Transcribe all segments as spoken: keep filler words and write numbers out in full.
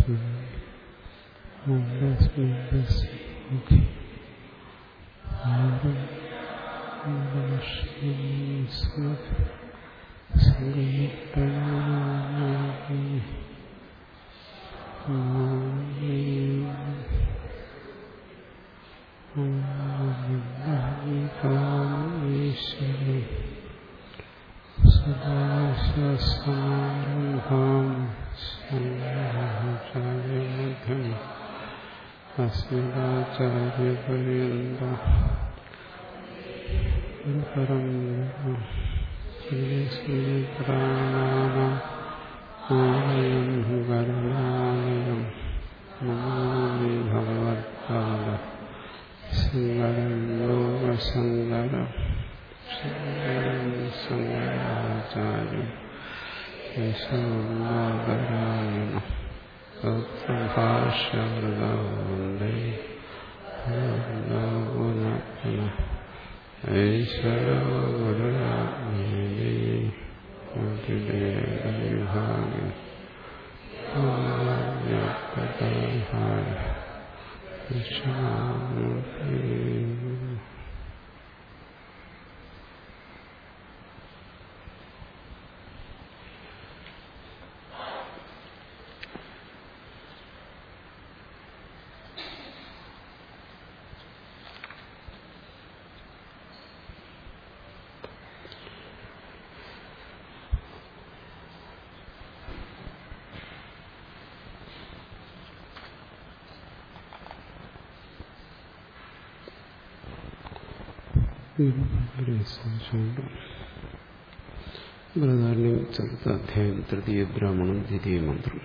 ബൃഹദാരണ്യം ചതുർത്ഥ അധ്യായം തൃതീയ ബ്രാഹ്മണം ദ്വിതീയ മന്ത്രം.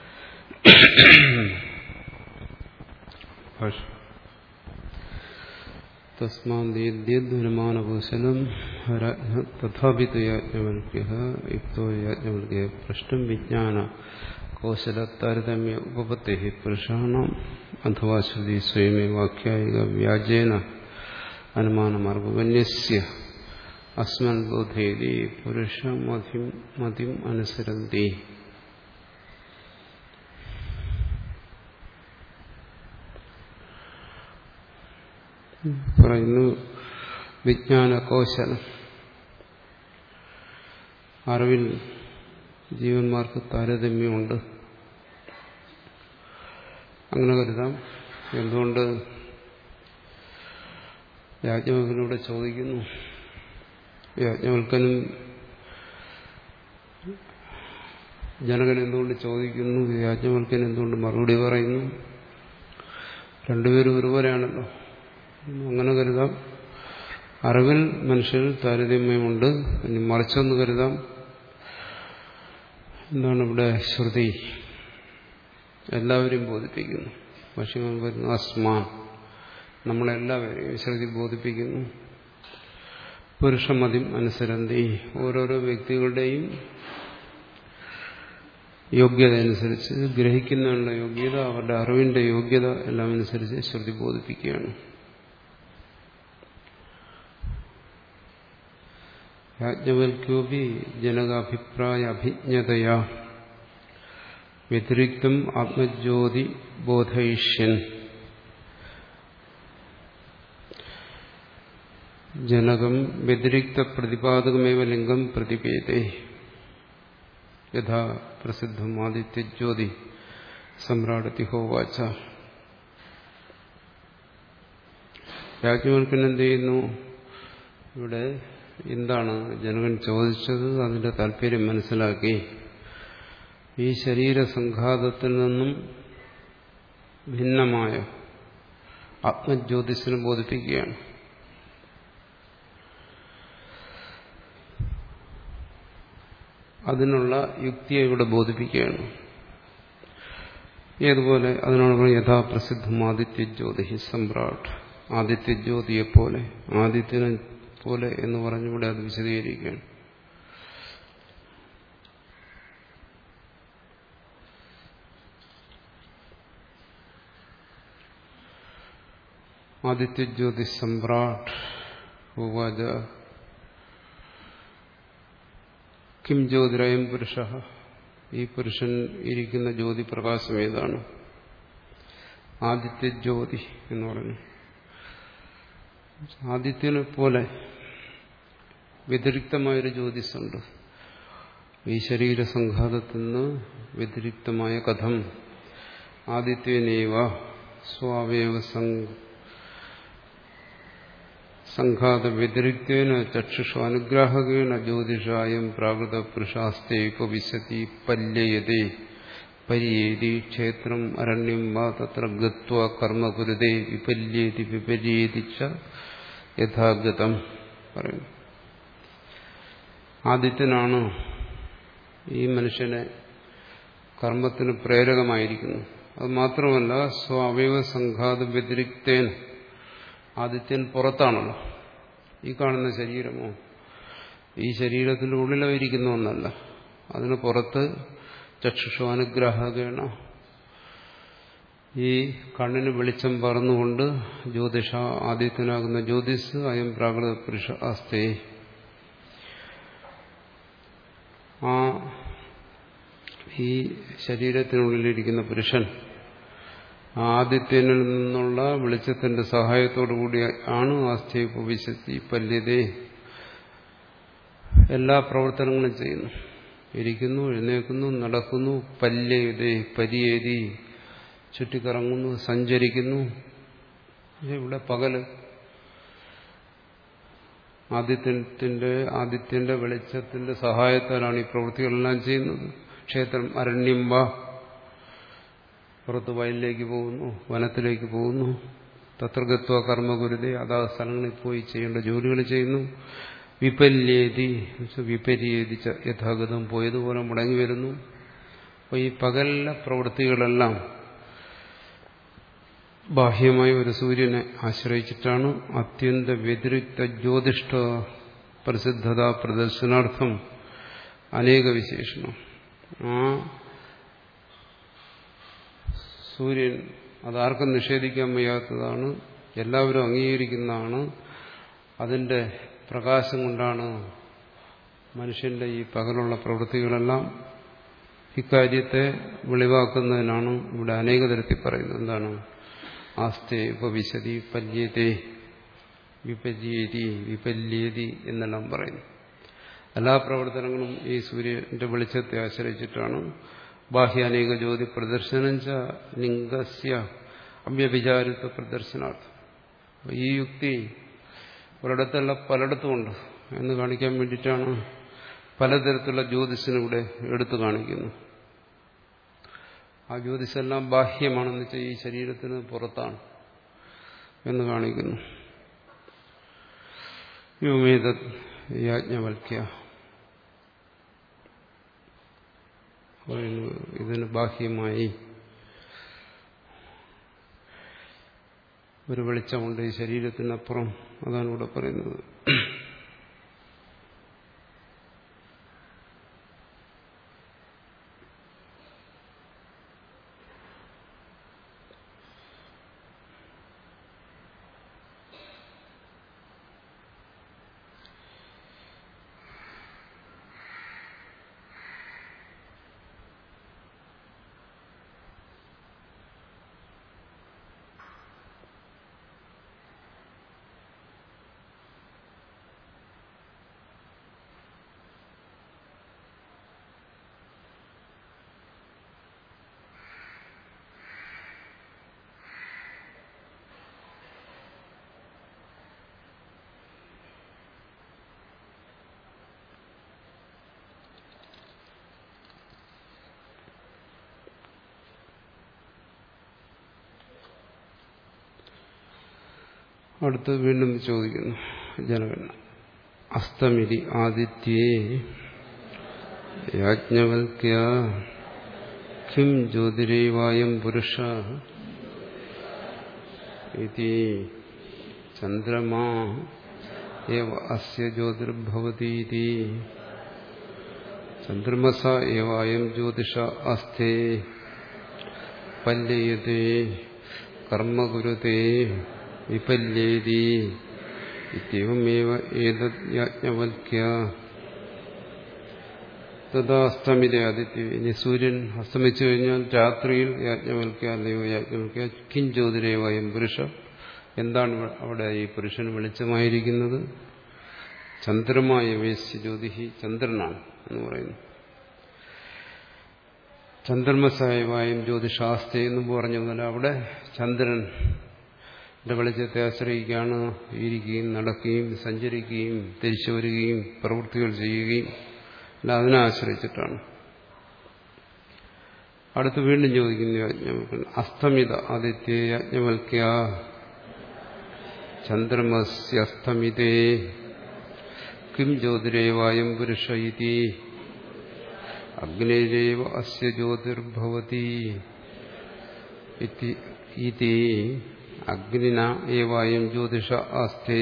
തസ്മാദ്യദ്യനുമാനകൗശലം തഥാപി യാജ്ഞവൽക്യഃ യുക്തോ യാജ്ഞവൽക്യഃ പൃഷ്ടം വിജ്ഞാന കൗശല താരതമ്യ ഉപപത്തേഃ പുരുഷാണാം അഥവാ ശ്രുതി സ്വയമേവ ആഖ്യായിക വ്യാജേന അനുമാനമാർഗവന്യസ്യ അസ്മൻ ബോധേതി പുരുഷമതിം മതിം അനുസരന്തി. പറയുന്നു വിജ്ഞാന കൗശലം, അറിവിൽ ജീവന്മാർക്ക് താരതമ്യമുണ്ട്. അങ്ങനെ കരുതാം. എന്തുകൊണ്ട്? യാജ്ഞവൽക്കനോട് ചോദിക്കുന്നു. യാജ്ഞവൽക്കനും ജനകൻ എന്തുകൊണ്ട് ചോദിക്കുന്നു, യാജ്ഞവൽക്കൻ എന്തുകൊണ്ട് മറുപടി പറയുന്നു? രണ്ടുപേരും ഒരുപോലെയാണല്ലോ. അങ്ങനെ കരുതാം. അറിവിൽ മനുഷ്യരിൽ താരതമ്യമുണ്ട്. ഇനി മറിച്ചൊന്ന് കരുതാം. എന്താണ് ഇവിടെ ശ്രുതി എല്ലാവരെയും ബോധിപ്പിക്കുന്നു. പക്ഷേ പറയുന്നു അസ്മാൻ, നമ്മളെല്ലാവരെയും ശ്രുതി ബോധിപ്പിക്കുന്നു. പുരുഷമതിം അനുസരന്തി, ഓരോരോ വ്യക്തികളുടെയും യോഗ്യത അനുസരിച്ച്, ഗ്രഹിക്കുന്നതിനുള്ള യോഗ്യത, അവരുടെ അറിവിന്റെ യോഗ്യത എല്ലാം അനുസരിച്ച് ശ്രുതി ബോധിപ്പിക്കുകയാണ്. യാജ്ഞവൽക്യോപി ജനകാഭിപ്രായ അഭിജ്ഞതയാ വ്യതിരിക്തം ആത്മജ്യോതി ബോധയിഷ്യൻ. ജനകം വ്യതിരിക്ത പ്രതിപാദകമേവ ലിംഗം പ്രതിപേതേ യഥാ പ്രസിദ്ധം ആദിത്യജ്യോതി സമ്രാടതി ഹോവാച. യാജ്ഞവൽക്കൻ എന്ത് ചെയ്യുന്നു? ഇവിടെ എന്താണ് ജനകൻ ചോദിച്ചത്, അതിന്റെ താല്പര്യം മനസ്സിലാക്കി ഈ ശരീരസംഘാതത്തിൽ നിന്നും ഭിന്നമായ ആത്മജ്യോതിസിനെ ബോധിപ്പിക്കുകയാണ്. അതിനുള്ള യുക്തിയെ ഇവിടെ ബോധിപ്പിക്കുകയാണ്. ഏതുപോലെ? അതിനോട് യഥാപ്രസിദ്ധം ആദിത്യജ്യോതി സമ്രാട്ട്, ആദിത്യജ്യോതിയെപ്പോലെ, ആദിത്യനെ പോലെ എന്ന് പറഞ്ഞിവിടെ അത് വിശദീകരിക്കുകയാണ്. ആദിത്യജ്യോതി സമ്രാട്ട് ഉവാച കിം ജ്യോതിരയം പുരുഷ. ഈ പുരുഷൻ ഇരിക്കുന്ന ജ്യോതി പ്രകാശം ഏതാണ്? ആദിത്യ ജ്യോതി എന്ന് പറഞ്ഞു. ആദിത്യനെ പോലെ വ്യതിരിക്തമായൊരു ജ്യോതിസുണ്ട്. ഈ ശരീരസംഘാതത്തിൽ നിന്ന് വ്യതിരിക്തമായ കഥം ആദിത്യനേവ സ്വാവയവ സംഘാത വ്യതിരിക്തേന ചക്ഷുഷു അനുഗ്രാഹകേണ ജ്യോതിഷായം പ്രാകൃത പുരുഷാസ്തേ ഉപവിശതി പല്യയതേ പരിയേതി ക്ഷേത്രം അരണ്യം വാ തത്ര ഗത്വാ കർമ്മ കുരുതേ വിപല്യേതി വിപര്യേതി ച യഥാഗതം പറയുന്നു. ആദിത്യനാണ് ഈ മനുഷ്യനെ കർമ്മത്തിന് പ്രേരകമായിരിക്കുന്നു. അത് മാത്രമല്ല സ്വാവയവ സംഘാത വ്യതിരിക്തേന, ആദിത്യൻ പുറത്താണല്ലോ. ഈ കാണുന്ന ശരീരമോ ഈ ശരീരത്തിന്റെ ഉള്ളിലോ ഇരിക്കുന്ന ഒന്നല്ല. അതിന് പുറത്ത് ചക്ഷുഷു അനുഗ്രഹകേണ ഈ കണ്ണിന് വെളിച്ചം പറന്നുകൊണ്ട് ജ്യോതിഷ ആദിത്യനാകുന്ന ജ്യോതിസ് അയം പ്രാകൃത പുരുഷ അസ്തേ, ആ ഈ ശരീരത്തിനുള്ളിലിരിക്കുന്ന പുരുഷൻ ആദിത്യനിൽ നിന്നുള്ള വെളിച്ചത്തിന്റെ സഹായത്തോടു കൂടി ആണ് ആസ്ഥ്യ ഉപവിശത്തി പല്യതേ, എല്ലാ പ്രവർത്തനങ്ങളും ചെയ്യുന്നു. ഇരിക്കുന്നു, എഴുന്നേൽക്കുന്നു, നടക്കുന്നു, പല്യതേ പരിയേതി ചുറ്റിക്കറങ്ങുന്നു, സഞ്ചരിക്കുന്നു. ഇവിടെ പകല് ആദിത്യത്തിന്റെ ആദിത്യന്റെ വെളിച്ചത്തിന്റെ സഹായത്താലാണ് ഈ പ്രവൃത്തികളെല്ലാം ചെയ്യുന്നത്. ക്ഷേത്രം അരണ്യം വാ, പുറത്ത് വയലിലേക്ക് പോകുന്നു, വനത്തിലേക്ക് പോകുന്നു. തത്രഗത്വ കർമ്മഗുരുതേ, അതാ സ്ഥലങ്ങളിൽ പോയി ചെയ്യേണ്ട ജോലികൾ ചെയ്യുന്നു. വിപല്യേതി വിപര്യേതിച്ച യഥാഗതം, പോയതുപോലെ മുടങ്ങി വരുന്നു. അപ്പോൾ ഈ പകലിലെ പ്രവൃത്തികളെല്ലാം ബാഹ്യമായ ഒരു സൂര്യനെ ആശ്രയിച്ചിട്ടാണ്. അത്യന്ത വ്യതിരിക്ത ജ്യോതിഷ്ഠ പ്രസിദ്ധത പ്രദർശനാർത്ഥം അനേക വിശേഷണം. ആ സൂര്യൻ അതാർക്കും നിഷേധിക്കാൻ വയ്യാത്തതാണ്, എല്ലാവരും അംഗീകരിക്കുന്നതാണ്. അതിന്റെ പ്രകാശം കൊണ്ടാണ് മനുഷ്യന്റെ ഈ പകലുള്ള പ്രവൃത്തികളെല്ലാം. ഇക്കാര്യത്തെ വെളിവാക്കുന്നതിനാണ് ഇവിടെ അനേക തരത്തിൽ പറയുന്നത്. എന്താണ്? ആസ്തേ ഉപവിശതി പല്യതേ വിപര്യേതി വിപല്യേതി എന്നെല്ലാം പറയുന്നു. എല്ലാ പ്രവർത്തനങ്ങളും ഈ സൂര്യന്റെ വെളിച്ചത്തെ ആശ്രയിച്ചിട്ടാണ്. ബാഹ്യാനേക ജ്യോതി പ്രദർശനം ച ലിംഗസ്യ അവ്യഭിചാരിത്വ പ്രദർശനാർത്ഥം. ഈ യുക്തി ഒരിടത്തല്ല പലയിടത്തുമുണ്ട് എന്ന് കാണിക്കാൻ വേണ്ടിയിട്ടാണ് പലതരത്തിലുള്ള ജ്യോതിസിനിവിടെ എടുത്തു കാണിക്കുന്നു. ആ ജ്യോതിഷെല്ലാം ബാഹ്യമാണെന്ന് വെച്ചാൽ ഈ ശരീരത്തിന് പുറത്താണ് എന്ന് കാണിക്കുന്നു. യുമേത യാജ്ഞവൽക്യ, ഇതിന് ബാഹ്യമായി ഒരു വെളിച്ചമുണ്ട് ഈ ശരീരത്തിനപ്പുറം. അതാണ് ഇവിടെ പറയുന്നത്. അടുത്ത് വീണ്ടും ചോദിക്കുന്നു ജനകൻ. അസ്തമിതി ആദിത്യേ യാജ്ഞവൽക്യ കിം ജ്യോതിരേവായം പുരുഷ ഇതി ചന്ദ്രമാ ഏവ അസ്യ ജ്യോതിർഭവതീതി ചന്ദ്രമസ ഏവ അയം ജ്യോതിഷ അസ്ഥേ പല്യയതേ കർമ്മകുരുതേ വിപല്യേതി ഇത്യവമേവ ഏതദ് യാജ്ഞവൽക്യ തഥാസ്തമിത ആദിത്യ. ഇനി സൂര്യൻ അസ്തമിച്ചു കഴിഞ്ഞാൽ രാത്രിയിൽ യാജ്ഞവൽക്യോ യാജ്ഞവൽക്യ കിം ജ്യോതിരേവായും പുരുഷ. എന്താണ് അവിടെ ഈ പുരുഷൻ വെളിച്ചമായിരിക്കുന്നത്? ചന്ദ്രമായ വേശ്യ ജ്യോതിഹി, ചന്ദ്രനാണ് എന്ന് പറയുന്നു. ചന്ദ്രമസായവായും ജ്യോതിഷാസ്തി എന്നും പറഞ്ഞു. അവിടെ ചന്ദ്രന്റെ വെളിച്ചത്തെ ആശ്രയിക്കുകയാണ് ഇരിക്കുകയും നടക്കുകയും സഞ്ചരിക്കുകയും തിരിച്ചു വരികയും പ്രവൃത്തികൾ ചെയ്യുകയും അല്ല, അതിനെ ആശ്രയിച്ചിട്ടാണ്. അടുത്ത് വീണ്ടും ചോദിക്കുന്നു യാജ്ഞവൽക്കൻ. അസ്തമിത ആദിത്യ യാജ്ഞവൽക്യ ചന്ദ്രമസ്യസ്തമിതേ കിം ജ്യോതിരേവായം പുരുഷ ഇതി അഗ്നിരേവ അസ്യ ജ്യോതിർഭവതി ഇതി അഗ്നിന ഏവായം ജ്യോതിഷ ആസ്തേ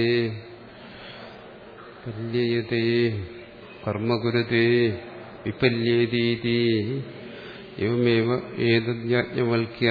പല്യയതേ കർമ്മകുരുതേ വിപല്യേതീതി എവമേവ ഏതദ്യാജ്ഞവൽക്യ.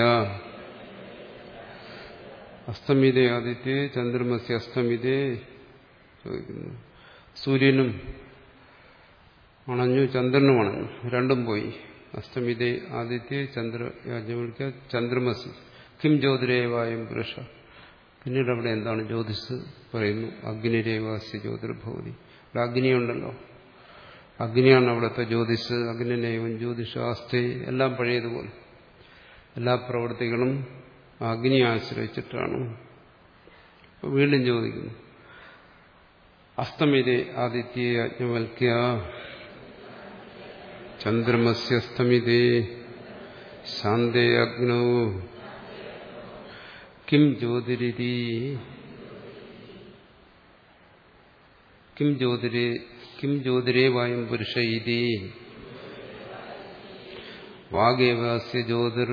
അസ്തമിതേ ആദിത്യേ ചന്ദ്രമസ്യ അസ്തമിതേ ചോദിക്കുന്നു. സൂര്യനും അണഞ്ഞു, ചന്ദ്രനും അണഞ്ഞു, രണ്ടും പോയി. അസ്തമിതേ ആദിത്യ ചന്ദ്ര യാജ്ഞവൽക്യ ചന്ദ്രമസി കിം ജ്യോതിരേവായും പുരുഷ. പിന്നീട് അവിടെ എന്താണ് ജ്യോതിസ് പറയുന്നു. അഗ്നിരേവാസ്യ ജ്യോതിർഭവതി. ഇവിടെ അഗ്നിയുണ്ടല്ലോ, അഗ്നിയാണ് അവിടുത്തെ ജ്യോതിസ്. അഗ്നിനേവം ജ്യോതിഷാസ്തേ. എല്ലാം പഴയതുപോലെ എല്ലാ പ്രവൃത്തികളും അഗ്നിയെ ആശ്രയിച്ചിട്ടാണ്. വീണ്ടും ചോദിക്കുന്നു. അസ്തമിതേ ആദിത്യ യാജ്ഞവൽക്യ ചന്ദ്രമസ്യസ്തമിതേ ശാന്തേ അഗ്നോ കിം ജ്യോതിരിതി കിം ജ്യോതിരേ കിം ജ്യോതിരേവായും പുരുഷ ഇതി വാഗേവാസ്യ ജ്യോതിർ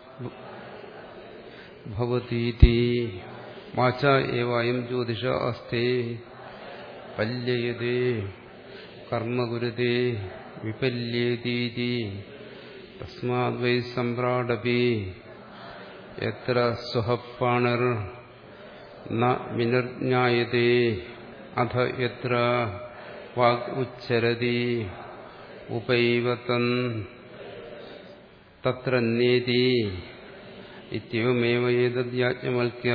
ഭവതീതി വാച ഏവായം ജ്യോതിഷ അസ്തേ പല്യയതേ കർമ്മകുരുതേ വിപല്യേതീതി തസ്മാദ് വൈ സമ്രാടപി യത്ര സ്വഹപ്പാണർ ന വിനിർജ്ഞായതേ അഥ യത്ര വാഗ് ഉച്ചരതി ഉപൈവ തൻ തത്ര നേതി ഇത്യവമേവ ഏതദ് യാജ്ഞവൽക്യ.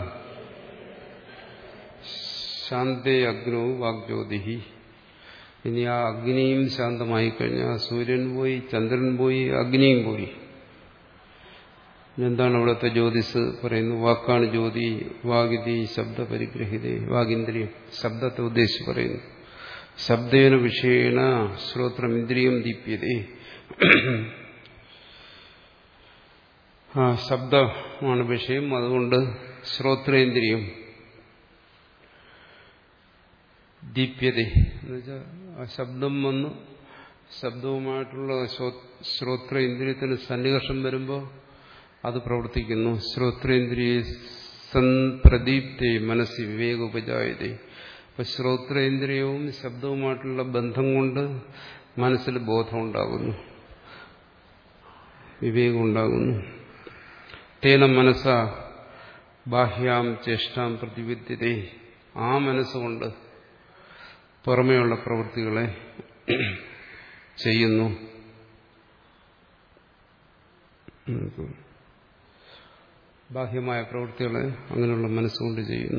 ശാന്തേ അഗ്നോ വാഗ്ജ്യോതിഹി. ഇനി ആ അഗ്നിയും ശാന്തമായി കഴിഞ്ഞാൽ സൂര്യൻ പോയി, ചന്ദ്രൻ പോയി, അഗ്നിയും പോയി. എന്താണ് അവിടുത്തെ ജ്യോതിസ് പറയുന്നു? വാക്കാണ് ജ്യോതി. വാഗിതി ശബ്ദ പരിഗ്രഹിതേ. വാഗിന്ദ്രിയം ശബ്ദത്തെ ഉദ്ദേശിച്ച് പറയുന്നു. ശബ്ദേന വിഷയേണ ശ്രോത്രമിന്ദ്രിയം ദീപ്യതേ. ആ ശബ്ദമാണ് വിഷയം, അതുകൊണ്ട് ശ്രോത്രേന്ദ്രിയം ദീപ്യത എന്നുവെച്ചാൽ ആ ശബ്ദം വന്ന് ശബ്ദവുമായിട്ടുള്ള ശ്രോത്രേന്ദ്രിയത്തിന് സന്നികർഷം വരുമ്പോൾ അത് പ്രവർത്തിക്കുന്നു. ശ്രോത്രേന്ദ്രിയ സൻപ്രദീപ്തേ മനസ്സി വിവേക ഉപജായതേ. അപ്പൊ ശ്രോത്രേന്ദ്രിയവും ശബ്ദവുമായിട്ടുള്ള ബന്ധം കൊണ്ട് മനസ്സിൽ ബോധമുണ്ടാകുന്നു, വിവേകം ഉണ്ടാകുന്നു. തേന മനസ്സ ബാഹ്യാം ചേഷ്ടാം പ്രതിവിദ്യതേ. ആ മനസ്സുകൊണ്ട് പുറമേയുള്ള പ്രവൃത്തികളെ ചെയ്യുന്നു. ബാഹ്യമായ പ്രവൃത്തികളെ അങ്ങനെയുള്ള മനസ്സുകൊണ്ട് ചെയ്യുന്നു.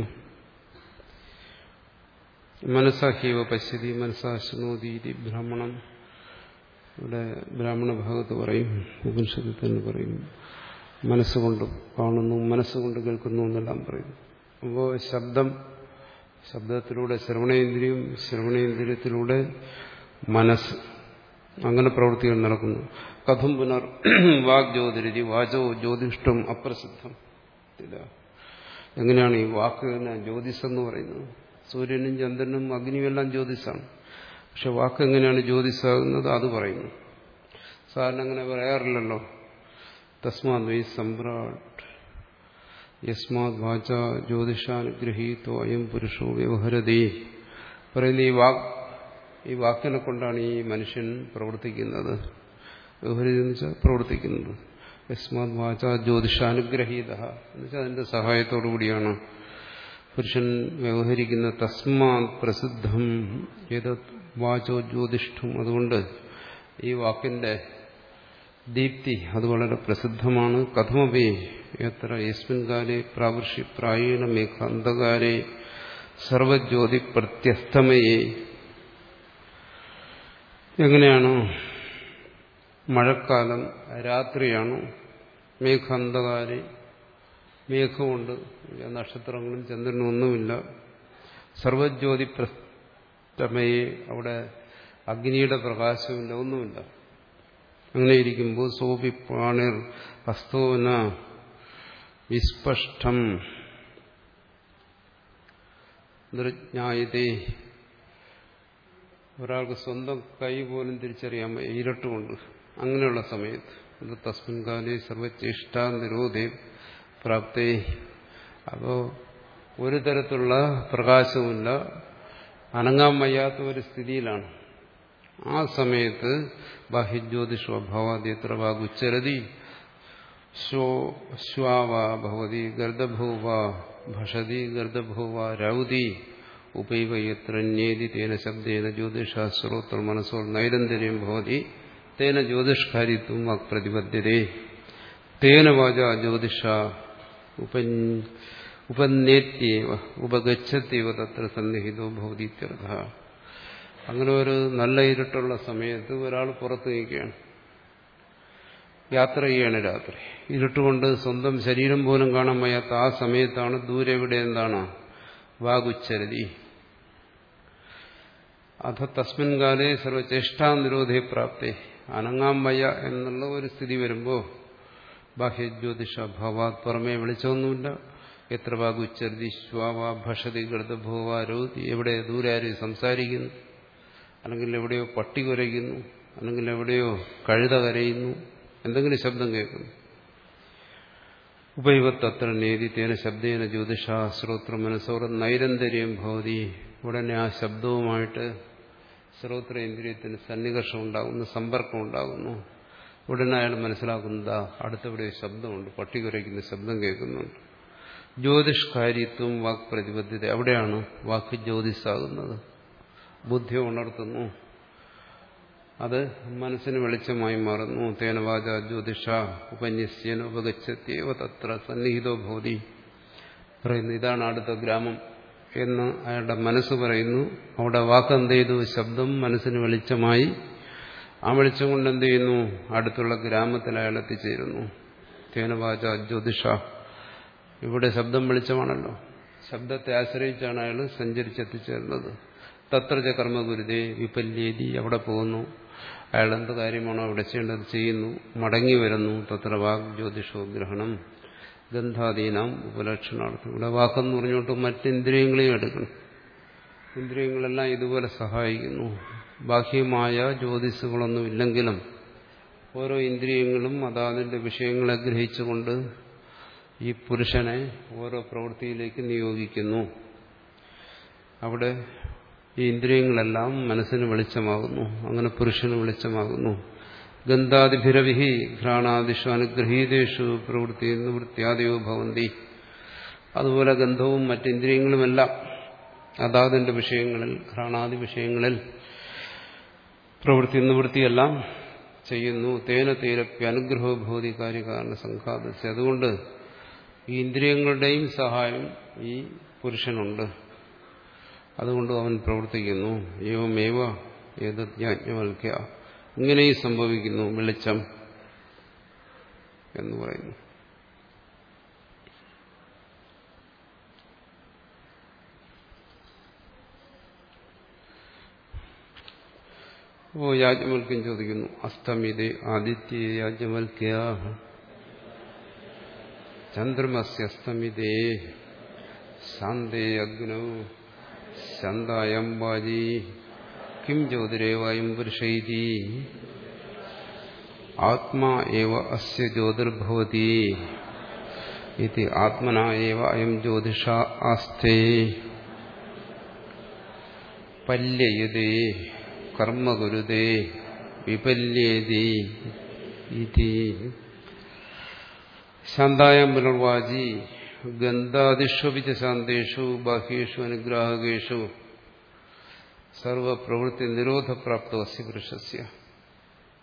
മനസ്സാഹ്യവ പശ്യതി മനസ്സാ ശൃണോതീതി ബ്രാഹ്മണം. ഇവിടെ ബ്രാഹ്മണ ഭാഗത്ത് പറയും, ഉപനിഷത്തിൽ തന്നെ പറയും, മനസ്സുകൊണ്ട് കാണുന്നു, മനസ്സുകൊണ്ട് കേൾക്കുന്നു എന്നെല്ലാം പറയും. അപ്പോൾ ശബ്ദം, ശബ്ദത്തിലൂടെ ശ്രവണേന്ദ്രിയം, ശ്രവണേന്ദ്രിയത്തിലൂടെ മനസ്സ്, അങ്ങനെ പ്രവൃത്തികൾ നടക്കുന്നു. കഥം പുനർ വാഗ്ജ്യോതിരി വാചോ ജ്യോതിഷ്ടം അപ്രസിദ്ധം. എങ്ങനെയാണ് ഈ വാക്ക് തന്നെ ജ്യോതിസെന്ന് പറയുന്നത്? സൂര്യനും ചന്ദ്രനും അഗ്നിയുമെല്ലാം ജ്യോതിസാണ്. പക്ഷെ വാക്ക് എങ്ങനെയാണ് ജ്യോതിസാകുന്നത് അത് പറയുന്നു. സാധാരണ അങ്ങനെ പറയാറില്ലല്ലോ. തസ്മാത് വൈ സമ്രാട് യസ്മാത് വാച ജ്യോതിഷാനുഗ്രഹീതോ അയം പുരുഷോ വ്യവഹരതി. പറയുന്ന ഈ വാക് ഈ വാക്കിനെ കൊണ്ടാണ് ഈ മനുഷ്യൻ പ്രവർത്തിക്കുന്നത്. വ്യവഹരതി എന്ന് വെച്ചാൽ പ്രവർത്തിക്കുന്നത്. യസ്മാത് വാച ജ്യോതിഷാനുഗ്രഹീത എന്ന് വെച്ചാൽ അതിന്റെ സഹായത്തോടു കൂടിയാണ് പുരുഷൻ വ്യവഹരിക്കുന്ന. തസ്മാത് പ്രസിദ്ധം ഏതത് വാചോ ജ്യോതിഷ്ഠം. അതുകൊണ്ട് ഈ വാക്കിന്റെ ദീപ്തി അത് വളരെ പ്രസിദ്ധമാണ്. കഥമപി എത്ര യസ്മിൻ കാലേ പ്രാവൃഷ്യ പ്രായേണ മേഘാന്ധകാരേ സർവജ്യോതി പ്രത്യസ്തമയേ. എങ്ങനെയാണ് മഴക്കാലം രാത്രിയാണ്, മേഘാന്ധകാരേ മേഘമുണ്ട്, നക്ഷത്രങ്ങളും ചന്ദ്രനും ഒന്നുമില്ല, സർവജ്യോതി പ്രത്യസ്തമയേ അവിടെ അഗ്നിയുടെ പ്രകാശമില്ല, ഒന്നുമില്ല. അങ്ങനെ ഇരിക്കുമ്പോൾ സോപി പ്രാണിർ ഹസ്തോന വിസ്പഷ്ടം നിർജ്ഞായതേ. ഒരാൾക്ക് സ്വന്തം കൈ പോലും തിരിച്ചറിയാൻ വയ്യ ഇരുട്ടുകൊണ്ട്. അങ്ങനെയുള്ള സമയത്ത് തസ്മിൻ കാലേ സർവചേഷ്ട നിരോധേ പ്രാപ്തേ. അപ്പോ ഒരു തരത്തിലുള്ള പ്രകാശവുമില്ല, അനങ്ങാൻ വയ്യാത്ത ഒരു സ്ഥിതിയിലാണ്. ആ സമയത്ത് ബാഹ്യജ്യോതിഷോ ഭവാദ്യത്ര വാഗുച്ചരതി ശ്വാവാ ഭവതി ഗർദഭൂവ ഭഷതി ഗർദഭൂവ രൗതി ഉപൈവയത്രന്യേതി തേന ശബ്ദേന ജ്യോതിഷാശ്രോത്ര മനസ്സോ നൈരന്തര്യം ഭവതി തേന ജ്യോതിഷ്കാരിത്വം വാക്പ്രതിപദ്യതേ തേന വാച ജ്യോതിഷ ഉപനേത്യവ ഉപഗച്ഛത്യവ തത്ര സന്നിഹിതോ ഭവതി ഇത്യർത്ഥഃ. അങ്ങനെ ഒരു നല്ല ഇരുട്ടുള്ള സമയത്ത് ഒരാൾ പുറത്തു നിൽക്കുകയാണ്, യാത്ര ചെയ്യാണ് രാത്രി. ഇരുട്ടുകൊണ്ട് സ്വന്തം ശരീരം പോലും കാണാൻ വയ്യാത്ത ആ സമയത്താണ് ദൂരെ ഇവിടെ എന്താണ് വാഗുച്ചരതി. അഥ തസ്മിൻ കാലേ സർവചേഷ്ടാ നിരോധേ പ്രാപ്തേ. അനങ്ങാൻ വയ്യ എന്നുള്ള ഒരു സ്ഥിതി വരുമ്പോൾ ബാഹ്യജ്യോതിഷ ഭവാത് പുറമേ വെളിച്ചമൊന്നുമില്ല. എത്ര വാഗുച്ചരതി ശ്വാവാ ഭഷതി ഗർദഭോവ രോധി. എവിടെ ദൂരെ ആരും സംസാരിക്കുന്നു, അല്ലെങ്കിൽ എവിടെയോ പട്ടി കുരയ്ക്കുന്നു, അല്ലെങ്കിൽ എവിടെയോ കഴുത കരയുന്നു, എന്തെങ്കിലും ശബ്ദം കേൾക്കുന്നു. ഉപൈവത്തത്ര നേതി തേന ശബ്ദേന ജ്യോതിഷാശ്രോത്ര മനസ്സോർ നൈരന്തര്യം ഭവതി. ഉടനെ ആ ശബ്ദവുമായിട്ട് ശ്രോത്രേന്ദ്രിയത്തിന് സന്നികർഷം ഉണ്ടാകുന്നു, സമ്പർക്കം ഉണ്ടാകുന്നു. ഉടനെ അയാൾ മനസ്സിലാക്കുന്നതാ അടുത്തെവിടെയോ ശബ്ദമുണ്ട്, പട്ടി കുരയ്ക്കുന്ന ശബ്ദം കേൾക്കുന്നുണ്ട്. ജ്യോതിഷ്കാരിത്വം വാക് പ്രതിബദ്ധത. അവിടെയാണ് വാക്ക് ജ്യോതിസാകുന്നത്. ബുദ്ധി ഉണർത്തുന്നു, അത് മനസ്സിന് വെളിച്ചമായി മാറുന്നു. തേന വാച ജ്യോതിഷ ഉപന്യസ്യേന ഉപഗച്ഛത്യവ തത്ര സന്നിഹിതോ ഭവതി. പറയുന്നു ഇതാണ് അടുത്ത ഗ്രാമം എന്ന് അയാളുടെ മനസ്സ് പറയുന്നു. അവിടെ വാക്ക് എന്ത് ചെയ്തു? ശബ്ദം മനസ്സിന് വെളിച്ചമായി. ആ വെളിച്ചം കൊണ്ട് എന്ത് ചെയ്യുന്നു? അടുത്തുള്ള ഗ്രാമത്തിൽ അയാൾ എത്തിച്ചേരുന്നു. തേന വാച ജ്യോതിഷ. ഇവിടെ ശബ്ദം വെളിച്ചമാണല്ലോ, ശബ്ദത്തെ ആശ്രയിച്ചാണ് അയാൾ സഞ്ചരിച്ചെത്തിച്ചേർന്നത്. തത്രജ കർമ്മഗുരുതേ വിപല്യേതി. അവിടെ പോകുന്നു, അയാൾ എന്ത് കാര്യമാണോ അവിടെ ചെയ്യേണ്ടത് ചെയ്യുന്നു, മടങ്ങി വരുന്നു. തത്ര വാഗ് ജ്യോതിഷോ ഗ്രഹണം ഗന്ധാദീനാം ഉപലക്ഷണാർത്ഥം. ഇവിടെ വാക്കെന്ന് പറഞ്ഞുകൊണ്ട് മറ്റിന്ദ്രിയങ്ങളെയും എടുക്കണം. ഇന്ദ്രിയങ്ങളെല്ലാം ഇതുപോലെ സഹായിക്കുന്നു. ബാഹ്യമായ ജ്യോതിസുകളൊന്നും ഇല്ലെങ്കിലും ഓരോ ഇന്ദ്രിയങ്ങളും അതാതിന്റെ വിഷയങ്ങളെ ഗ്രഹിച്ചുകൊണ്ട് ഈ പുരുഷനെ ഓരോ പ്രവൃത്തിയിലേക്ക് നിയോഗിക്കുന്നു. അവിടെ ഈ ഇന്ദ്രിയങ്ങളെല്ലാം മനസ്സിന് വെളിച്ചമാകുന്നു, അങ്ങനെ പുരുഷന് വെളിച്ചമാകുന്നു. ഗന്ധാദിഭിരവിഹി ഘ്രാണാദിഷു അനുഗ്രഹീതേഷു പ്രവൃത്തി നിവൃത്തിയാദയോ ഭവന്തി. അതുപോലെ ഗന്ധവും മറ്റിന്ദ്രിയങ്ങളുമെല്ലാം അതാതിന്റെ വിഷയങ്ങളിൽ, ഘ്രാണാദി വിഷയങ്ങളിൽ പ്രവൃത്തി നിവൃത്തിയെല്ലാം ചെയ്യുന്നു. തേന തേരപ്യ അനുഗ്രഹോ ഭവതി കാര്യകാരണ സംഘാതസ്. അതുകൊണ്ട് ഈ ഇന്ദ്രിയങ്ങളുടെയും സഹായം ഈ പുരുഷനുണ്ട്, അതുകൊണ്ട് അവൻ പ്രവർത്തിക്കുന്നു. ഏവമേവ ഏതജ്ഞാജ്ഞവൽക്യ. ഇങ്ങനെയും സംഭവിക്കുന്നു വെളിച്ചം എന്ന് പറയുന്നു. ഓ യാജ്ഞവൽക്യം ചോദിക്കുന്നു, അസ്തമിതേ ആദിത്യ യാജ്ഞവൽക്യ ചന്ദ്രമസ്യസ്തമിതേ ശാന്തേ അഗ്നൗ ശാന്തായം വാജി കിം ജ്യോതിരേവായും പുരുഷൈതി ആത്മാ ഏവ അസ്യ ജ്യോതിർഭവതി ഇതി ആത്മനാ ഏവ അയം ജ്യോതിഷ ആസ്തേ പല്യയതേ കർമ്മകുരുതേ വിപല്യേതി ഇതി. ശാന്തായം പുനർവാചി ഗന്ധാദിഷ്വപിച്ച ശാന്തേഷു ബാഹ്യേഷു അനുഗ്രാഹകേഷു സർവപ്രവൃത്തി നിരോധപ്രാപ്തോ അസ്യ പുരുഷസ്യ.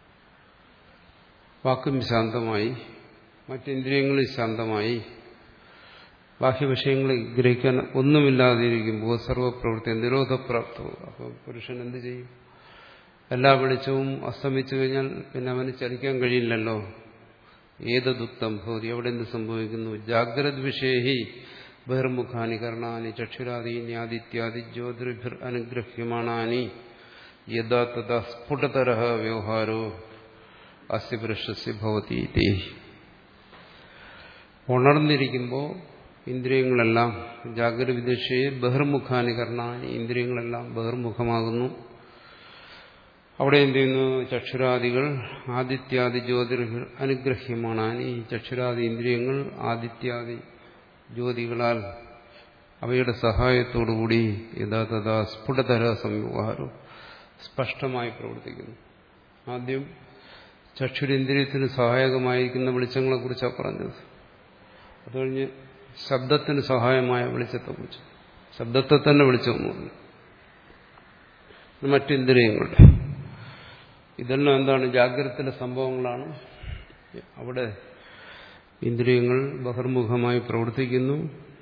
വാക്കും ശാന്തമായി, മറ്റിന്ദ്രിയങ്ങളിൽ ശാന്തമായി, ബാഹ്യവിഷയങ്ങളെ ഗ്രഹിക്കാൻ ഒന്നുമില്ലാതിരിക്കുമ്പോൾ സർവപ്രവൃത്തി നിരോധപ്രാപ്തവും. അപ്പോൾ പുരുഷൻ എന്ത് ചെയ്യും? എല്ലാ വെളിച്ചവും അസ്തമിച്ചു കഴിഞ്ഞാൽ പിന്നെ അവന് ചലിക്കാൻ കഴിയില്ലല്ലോ. ഏതദുക്തം ഭവതി, അവിടെ എന്ത് സംഭവിക്കുന്നു? ജാഗ്രത് വിഷയഹി ബഹിർമുഖാനി കർണാനി ചക്ഷുരാദീനി ആദിത്യാദി ജ്യോതിർഭിർ അനുഗ്രഹ്യമാണാനി യഥാ തഥാ സ്ഫുടതരഃ വ്യവഹാരോ അസ്യ പുരുഷസ്യ ഭവതി. ഉണർന്നിരിക്കുമ്പോൾ ഇന്ദ്രിയങ്ങളെല്ലാം ജാഗ്രത വിദുഷയെ ബഹിർമുഖാനി കർണാനി, ഇന്ദ്രിയങ്ങളെല്ലാം ബഹിർമുഖമാകുന്നു. അവിടെ എന്ത് ചെയ്യുന്നു? ചക്ഷുരാദികൾ ആദിത്യാദി ജ്യോതിർഭിർ അനുഗ്രഹ്യമാണാനി, ചക്ഷുരാദി ഇന്ദ്രിയങ്ങൾ ആദിത്യാദി ജ്യോതികളാൽ അവയുടെ സഹായത്തോടുകൂടി യഥാതഥാ സ്ഫുടതര സംവ്യവഹാരം സ്പഷ്ടമായി പ്രവർത്തിക്കുന്നു. ആദ്യം ചക്ഷുരേന്ദ്രിയത്തിന് സഹായകമായിരിക്കുന്ന വെളിച്ചങ്ങളെക്കുറിച്ചാണ് പറഞ്ഞത്. അത് കഴിഞ്ഞ് ശബ്ദത്തിന് സഹായമായ വെളിച്ചത്തെക്കുറിച്ച്, ശബ്ദത്തെ തന്നെ വെളിച്ചമെന്ന് പറഞ്ഞു. മറ്റിന്ദ്രിയങ്ങളുടെ ഇതെല്ലാം എന്താണ്? ജാഗ്രതത്തിലെ സംഭവങ്ങളാണ്. അവിടെ ഇന്ദ്രിയങ്ങൾ ബഹിർമുഖമായി പ്രവർത്തിക്കുന്നു.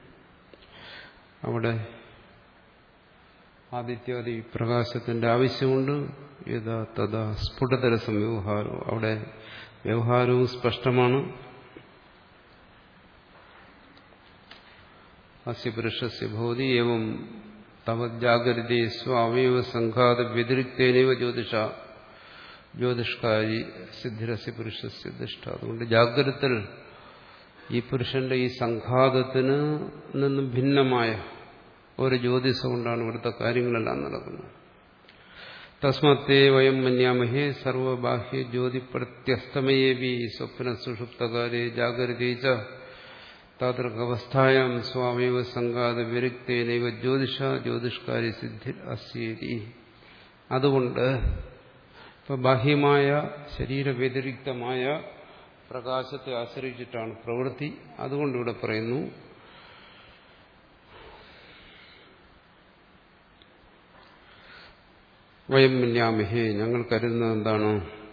അവിടെ ആദിത്യാദി പ്രകാശത്തിന്റെ ആവശ്യമുണ്ട്. യഥാ തഥാ സ്ഫുടതര സംവ്യവഹാരം, അവിടെ വ്യവഹാരവും സ്പഷ്ടമാണ്. അസ്യ പുരുഷസ്യ ഭവതി ഏവം തവ ജാഗ്രതേ സ്വാവയവ സംഘാത വ്യതിരിക്തേനൈവ ജ്യോതിഷ ജ്യോതിഷ്കാരി സിദ്ധിരസ്യ പുരുഷസ്യ ദൃഷ്ട. അതുകൊണ്ട് ജാഗ്രതത്തിൽ ഈ പുരുഷന്റെ ഈ സംഘാതത്തിന് നിന്നും ഭിന്നമായ ഒരു ജ്യോതിഷം കൊണ്ടാണ് ഇവിടുത്തെ കാര്യങ്ങളെല്ലാം നടക്കുന്നത്. തസ്മത്തേ വയം മന്യാമഹേ സർവബാഹ്യ ജ്യോതി പ്രത്യസ്തമയേവി സ്വപ്ന സുഷുപ്തകാലേ ജാഗ്രതേ ച താതൃകവസ്ഥായാം സ്വാമേവ സംഘാത വിരുക്തേനൈവ ജ്യോതിഷ ജ്യോതിഷ്കാരി സിദ്ധി അസ്യേതി. അതുകൊണ്ട് ഇപ്പൊ ബാഹ്യമായ ശരീരവ്യതിരിക്തമായ പ്രകാശത്തെ ആശ്രയിച്ചിട്ടാണ് പ്രവൃത്തി. അതുകൊണ്ട് ഇവിടെ പറയുന്നു വയം മന്യാമഹേ, ഞങ്ങൾ കരുതുന്നത് എന്താണ്?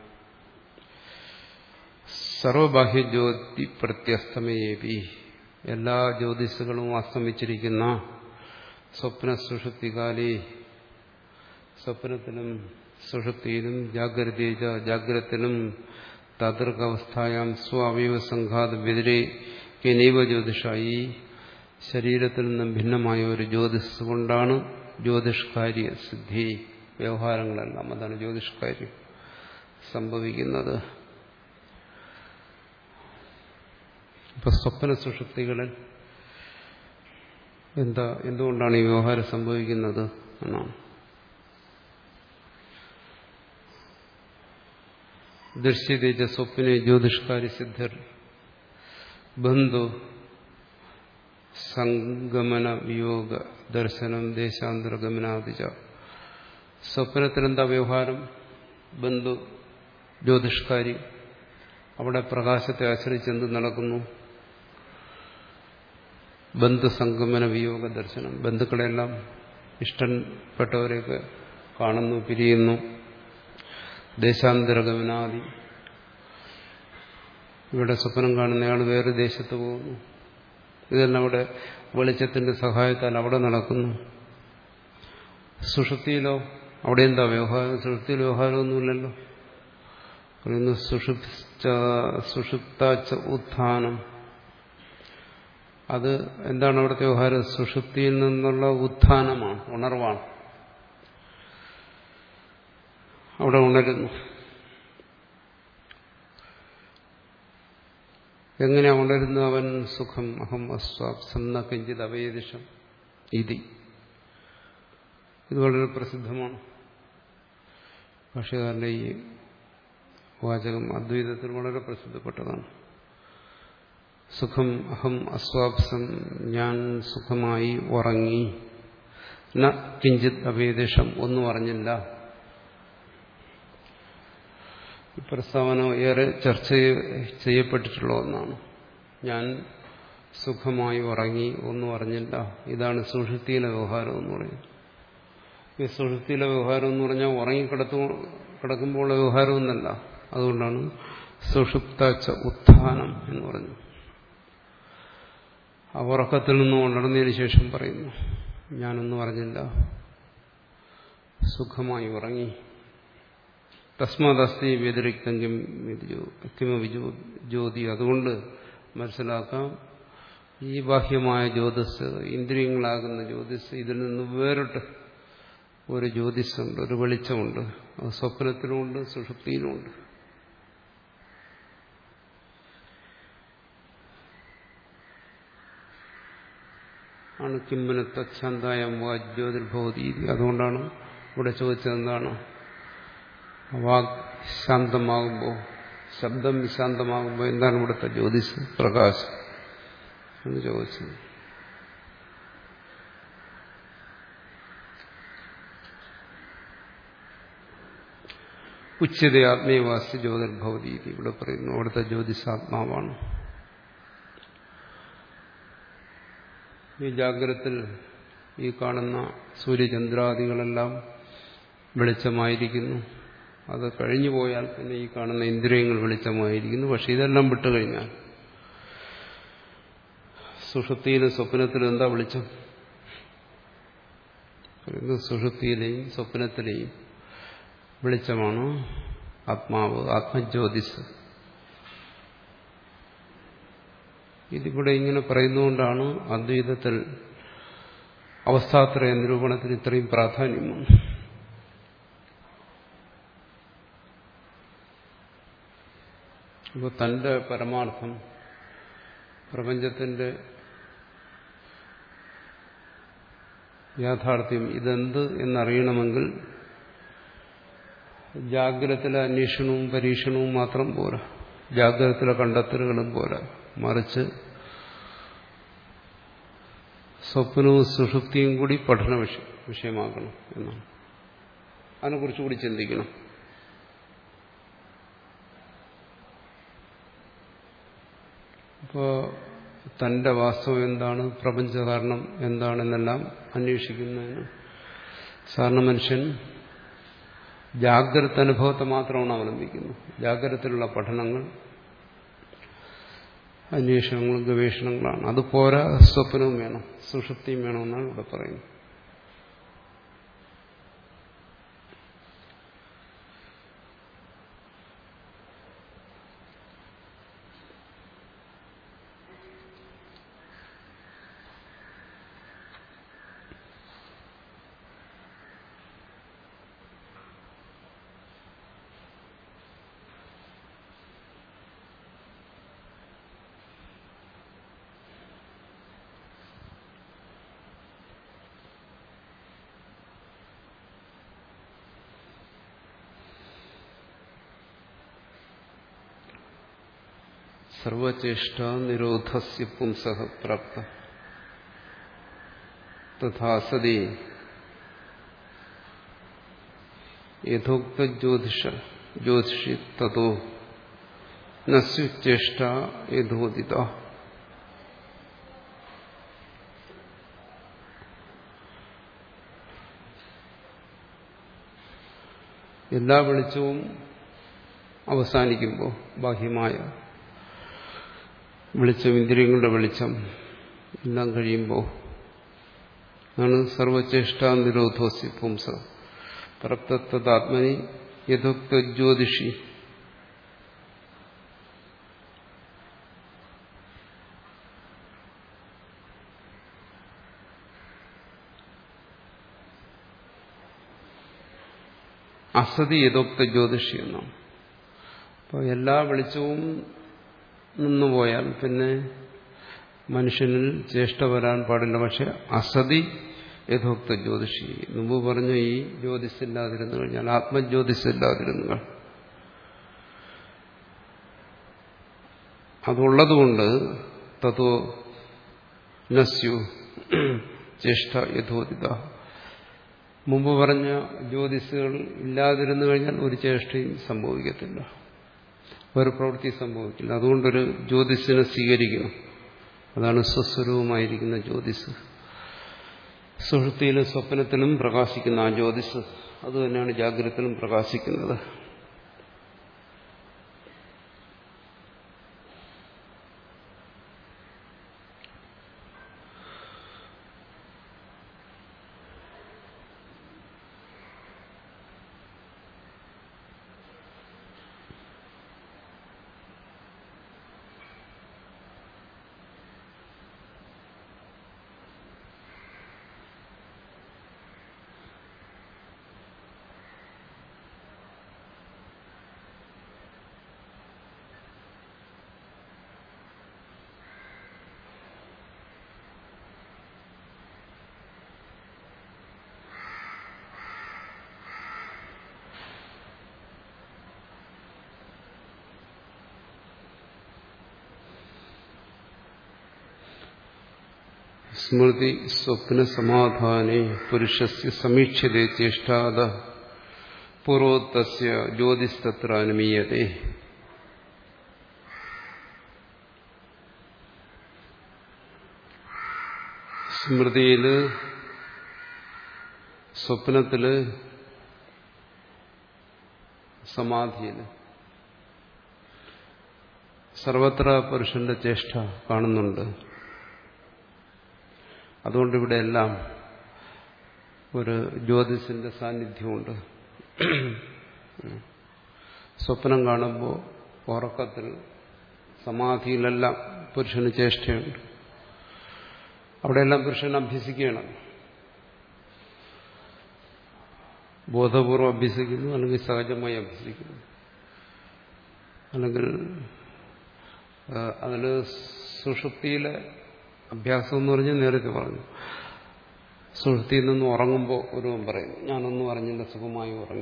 സർവബാഹ്യജ്യോതി പ്രത്യസ്തമയേവി, എല്ലാ ജ്യോതിസുകളും അസ്തമിച്ചിരിക്കുന്ന സ്വപ്ന സുഷുപ്തികാലേ, സ്വപ്നത്തിലും സുഷുപ്തിയിലും ജാഗ്രതേജ ജാഗ്രത്തിലും താതൃകവസ്ഥായാം സ്വാവയവ സംഘാത വ്യതിരേകനൈവ ജ്യോതിഷായി, ശരീരത്തിൽ നിന്നും ഭിന്നമായ ഒരു ജ്യോതിസ് കൊണ്ടാണ് ജ്യോതിഷ്കാര്യ സിദ്ധി, വ്യവഹാരങ്ങളെല്ലാം. അതാണ് ജ്യോതിഷ്കാര്യം സംഭവിക്കുന്നത്. ഇപ്പൊ സ്വപ്ന സുഷുപ്തികളിൽ എന്താ എന്തുകൊണ്ടാണ് ഈ വ്യവഹാരം സംഭവിക്കുന്നത് എന്നാണ്. ദൃശ്യതേജ സ്വപ്നെ ജ്യോതിഷ്കാരി സിദ്ധർ ബന്ധു സംഗമന വിയോഗ ദർശനം ദേശാന്തരഗമനാദിജ. സ്വപ്നത്തിലെന്താ വ്യവഹാരം? ബന്ധു ജ്യോതിഷ്കാരി, അവിടെ പ്രകാശത്തെ ആശ്രയിച്ച് എന്ത് നടക്കുന്നു? ബന്ധുസംഗമന വിയോഗ ദർശനം, ബന്ധുക്കളെല്ലാം ഇഷ്ടപ്പെട്ടവരെയൊക്കെ കാണുന്നു, പിരിയുന്നു. ദേശാന്തരഗമനാദി, ഇവിടെ സ്വപ്നം കാണുന്നയാൾ വേറെ ദേശത്ത് പോകുന്നു. ഇതെല്ലാം അവിടെ വെളിച്ചത്തിന്റെ സഹായത്താൽ അവിടെ നടക്കുന്നു. സുഷുപ്തിയിലോ? അവിടെ എന്താ വ്യവഹാരം? സുഷുപ്തിയിൽ വ്യവഹാരമൊന്നുമില്ലല്ലോ. പറയുന്നു സുഷുപ്താച്ച ഉത്ഥാനം. അത് എന്താണ് അവിടുത്തെ വ്യവഹാരം? സുഷുപ്തിയിൽ നിന്നുള്ള ഉത്ഥാനമാണ്, ഉണർവാണ്. അവിടെ ഉണരുന്നു. എങ്ങനെയാ ഉണരുന്നു അവൻ? സുഖം അഹം അസ്വാപ്സം ന കിഞ്ചിത് അവേദിഷം ഇതി. ഇത് വളരെ പ്രസിദ്ധമാണ്. ഭാഷ്യകാരന്റെ ഈ വാചകം അദ്വൈതത്തിൽ വളരെ പ്രസിദ്ധപ്പെട്ടതാണ്. സുഖം അഹം അസ്വാപ്സം, ഞാൻ സുഖമായി ഉറങ്ങി. ന കിഞ്ചിത് അവേദിഷം, ഒന്നും അറിഞ്ഞില്ല. ഈ പ്രസ്താവന ഏറെ ചർച്ച ചെയ്യപ്പെട്ടിട്ടുള്ള ഒന്നാണ്. ഞാൻ സുഖമായി ഉറങ്ങി, ഒന്നും അറിഞ്ഞില്ല. ഇതാണ് സുഷുപ്തിയിലെ വ്യവഹാരം എന്ന് പറയുന്നത്. ഈ സുഷുപ്തിയിലെ വ്യവഹാരം എന്ന് പറഞ്ഞാൽ ഉറങ്ങി കിടത്തു കിടക്കുമ്പോഴുള്ള വ്യവഹാരമൊന്നല്ല. അതുകൊണ്ടാണ് സുഷുപ്ത ച ഉത്ഥാനം എന്ന് പറഞ്ഞു. ആ ഉറക്കത്തിൽ നിന്നും ഉണർന്നതിന് ശേഷം പറയുന്നു, ഞാനൊന്നും അറിഞ്ഞില്ല, സുഖമായി ഉറങ്ങി. തസ്മാദസ്തി വ്യതിരിക്തം കിമപി ജ്യോതി. അതുകൊണ്ട് മനസ്സിലാക്കാം, ഈ ബാഹ്യമായ ജ്യോതിസ്, ഇന്ദ്രിയങ്ങളാകുന്ന ജ്യോതിസ്, ഇതിൽ നിന്ന് വേറിട്ട് ഒരു ജ്യോതിസുണ്ട്, ഒരു വെളിച്ചമുണ്ട്. അത് സ്വപ്നത്തിലുമുണ്ട്, സുഷുപ്തിയിലുമുണ്ട്. ആണ് കിംബനത്തച്ഛാന്തായം വാ ജ്യോതിർഭവതി. അതുകൊണ്ടാണ് ഇവിടെ ചോദിച്ചത് എന്താണ്, വാക് ശാന്തമാകുമ്പോൾ, ശബ്ദം ശാന്തമാകുമ്പോൾ എന്താണ് ഇവിടുത്തെ ജ്യോതിസ്, പ്രകാശം എന്ന് ചോദിച്ചത്. ഉച്ചത ആത്മീയവാസ്യ ജ്യോതിർഭവതി. ഇവിടെ പറയുന്നു അവിടുത്തെ ജ്യോതിസ് ആത്മാവാണ്. ഈ ജാഗ്രതത്തിൽ ഈ കാണുന്ന സൂര്യചന്ദ്രാദികളെല്ലാം വെളിച്ചമായിരിക്കുന്നു. അത് കഴിഞ്ഞു പോയാൽ പിന്നെ ഈ കാണുന്ന ഇന്ദ്രിയങ്ങൾ വെളിച്ചമായിരിക്കുന്നു. പക്ഷെ ഇതെല്ലാം വിട്ടുകഴിഞ്ഞാൽ സുഷുപ്തിയിലും സ്വപ്നത്തിലും എന്താ വെളിച്ചം? സുഷുപ്തിയിലെയും സ്വപ്നത്തിലെയും വെളിച്ചമാണ് ആത്മാവ്, ആത്മജ്യോതിസ്. ഇതിവിടെ ഇങ്ങനെ പറയുന്നതുകൊണ്ടാണ് അദ്വൈതത്തിൽ അവസ്ഥാത്രയ നിരൂപണത്തിന് ഇത്രയും പ്രാധാന്യമാണ്. ഇപ്പോൾ തന്റെ പരമാർത്ഥം, പ്രപഞ്ചത്തിന്റെ യാഥാർത്ഥ്യം ഇതെന്ത് എന്നറിയണമെങ്കിൽ ജാഗ്രതത്തിലെ അന്വേഷണവും പരീക്ഷണവും മാത്രം പോരാ, ജാഗ്രതത്തിലെ കണ്ടെത്തലുകളും പോരാ. മറിച്ച് സ്വപ്നവും സുഷുപ്തിയും കൂടി പഠന വിഷയമാക്കണം എന്നാണ്. അതിനെക്കുറിച്ച് കൂടി ചിന്തിക്കണം. അപ്പോൾ തന്റെ വാസ്തവം എന്താണ്, പ്രപഞ്ചകാരണം എന്താണെന്നെല്ലാം അന്വേഷിക്കുന്നതിന് സാധാരണ മനുഷ്യൻ ജാഗ്രത അനുഭവത്തെ മാത്രമാണ് അവലംബിക്കുന്നത്. ജാഗ്രതത്തിലുള്ള പഠനങ്ങൾ, അന്വേഷണങ്ങളും ഗവേഷണങ്ങളാണ്. അതുപോരാ, സ്വപ്നവും വേണം, സുഷുപ്തിയും വേണമെന്നാണ് ഇവിടെ പറയുന്നത്. സർവചേഷ്ട നിരോധസ്യ പുംസഃ പ്രാപ്ത തഥാ സതി യഥോക്ത ജ്യോതിഷ ജ്യോതിഷി തതോ നസ്യുചേഷ്ട യഥോദിത. എല്ലാ വെളിച്ചവും അവസാനിക്കുമ്പോൾ, ബാഹ്യമായ വെളിച്ചം, ഇന്ദ്രിയങ്ങളുടെ വെളിച്ചം എല്ലാം കഴിയുമ്പോൾ ആണ് സർവചേഷ്ട നിരോധോസ്യ പുംസ പ്രാപ്തത്വതാത്മനി യഥോക്ത ജ്യോതിഷി. അസതി യഥോക്ത ജ്യോതിഷി എന്നാണ്. അപ്പോൾ എല്ലാ വെളിച്ചവും നിന്നുപോയാൽ പിന്നെ മനുഷ്യനിൽ ചേഷ്ട വരാൻ പാടില്ല. പക്ഷെ അസതി യഥോക്ത ജ്യോതിഷി, മുമ്പ് പറഞ്ഞു, ഈ ജ്യോതിസില്ലാതിരുന്നു കഴിഞ്ഞാൽ, ആത്മജ്യോതിസില്ലാതിരുന്നു, അതുള്ളതുകൊണ്ട് തതോ നസ്യു ചേഷ്ട യഥോദിത. മുമ്പ് പറഞ്ഞ ജ്യോതിസുകൾ ഇല്ലാതിരുന്നു കഴിഞ്ഞാൽ ഒരു ചേഷ്ടയും സംഭവിക്കത്തില്ല, ഒരു പ്രവൃത്തി സംഭവിക്കില്ല. അതുകൊണ്ടൊരു ജ്യോതിസിനെ സ്വീകരിക്കണം. അതാണ് സ്വസ്വരൂപമായിരിക്കുന്ന ജ്യോതിസ്. സുഷുപ്തിയിലും സ്വപ്നത്തിലും പ്രകാശിക്കുന്ന ആ ജ്യോതിസ്, അതുതന്നെയാണ് ജാഗ്രതത്തിലും പ്രകാശിക്കുന്നത്. സ്മൃതി സ്വപ്ന സമാധാനേ പുരുഷസ്യ സമീക്ഷ്യതേ ചേഷ്ടാദ പൂർവോക്തസ്യ ജ്യോതിസ്തത്ര അനുമീയതേ. സ്മൃതിയില്, സ്വപ്നത്തില്, സമാധിയില് സർവത്ര പുരുഷന്റെ ചേഷ്ട കാണുന്നുണ്ട്. അതുകൊണ്ട് ഇവിടെയെല്ലാം ഒരു ജ്യോതിസിന്റെ സാന്നിധ്യമുണ്ട്. സ്വപ്നം കാണുമ്പോൾ, ഉറക്കത്തിൽ, സമാധിയിലെല്ലാം പുരുഷന് ചേഷ്ടയുണ്ട്. അവിടെയെല്ലാം പുരുഷൻ അഭ്യസിക്കുകയാണ്. ബോധപൂർവം അഭ്യസിക്കുന്നു, അല്ലെങ്കിൽ സഹജമായി അഭ്യസിക്കുന്നു, അല്ലെങ്കിൽ അതിൽ സുഷുപ്തിയിലെ അഭ്യാസം എന്ന് പറഞ്ഞാൽ നേരത്തെ പറഞ്ഞു, സുഷുപ്തിയിൽ നിന്ന് ഉറങ്ങുമ്പോൾ ഒരുവൻ പറയുന്നു ഞാനൊന്നും അറിഞ്ഞില്ല, സുഖമായി ഉറങ്ങി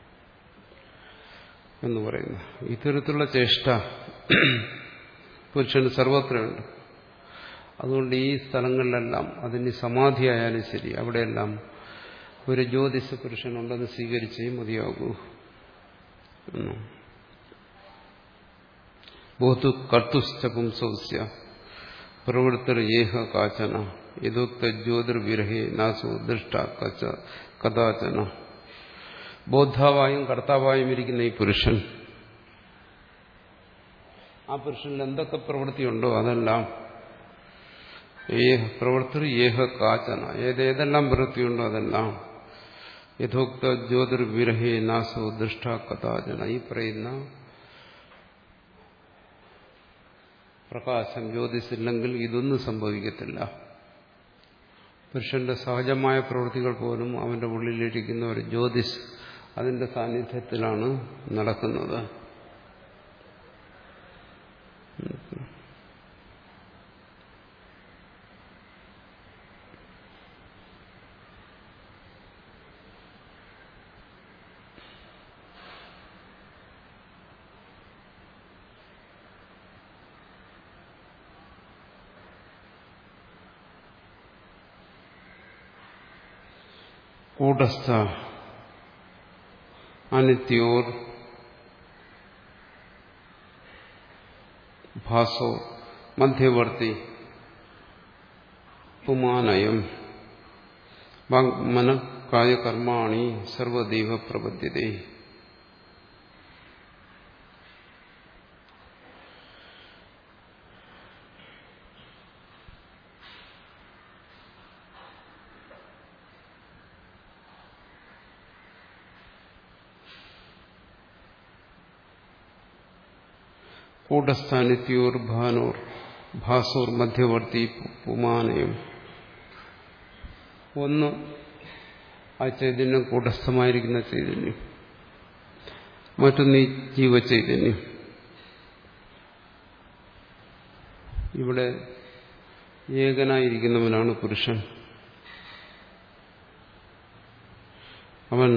എന്ന് പറയുന്നു. ഇത്തരത്തിലുള്ള ചേഷ്ട പുരുഷന് സർവത്രയുണ്ട്. അതുകൊണ്ട് ഈ സ്ഥലങ്ങളിലെല്ലാം അതിന് സമാധിയായാലും ശരി, അവിടെയെല്ലാം ഒരു ജ്യോതിസ് പുരുഷനുണ്ടെന്ന് സ്വീകരിച്ചേ മതിയാകൂ. ബോധു കർത്തുശ്ചപുംസൗസ്യ പ്രവൃത്തർ ഏഹ കാചന യഥോക്ത ജ്യോതിർവിരഹേ നാസോ ദൃഷ്ട കഥാചന. ബോദ്ധാവായും കർത്താവായും ഇരിക്കുന്ന ഈ പുരുഷൻ, ആ പുരുഷനിൽ എന്തൊക്കെ പ്രവൃത്തിയുണ്ടോ അതെല്ലാം ഏഹ പ്രവൃത്തർ ഏഹ കാചന, ഏതേതെല്ലാം പ്രവൃത്തിയുണ്ടോ അതെല്ലാം യഥോക്ത ജ്യോതിർവിരഹേ നാസോ ദൃഷ്ട കഥാചന, ഈ പറയുന്ന പ്രകാശം ജ്യോതിസില്ലെങ്കിൽ ഇതൊന്നും സംഭവിക്കത്തില്ല. പുരുഷന്റെ സഹജമായ പ്രവൃത്തികൾ പോലും അവന്റെ ഉള്ളിലിരിക്കുന്ന ഒരു ജ്യോതിസ് അതിന്റെ സാന്നിധ്യത്തിലാണ് നടക്കുന്നത്. കൂടസ്ഥ അനിത്യോർ ഭാസോ മധ്യവർത്തി പുമാനയം വാങ്മന കായകർമാണി സർവദൈവ പ്രപദ്യതേ. കൂടസ്ഥാനിത്യോർ ഭാനോർ ഭാസോർ മധ്യവർത്തി പുമാനയം. ഒന്ന് ആ ചൈതന്യം കൂടസ്ഥമായിരിക്കുന്ന ചൈതന്യം, മറ്റൊന്ന് ഈ ജീവചൈതന്യം. ഇവിടെ ഏകനായിരിക്കുന്നവനാണ് പുരുഷൻ. അവൻ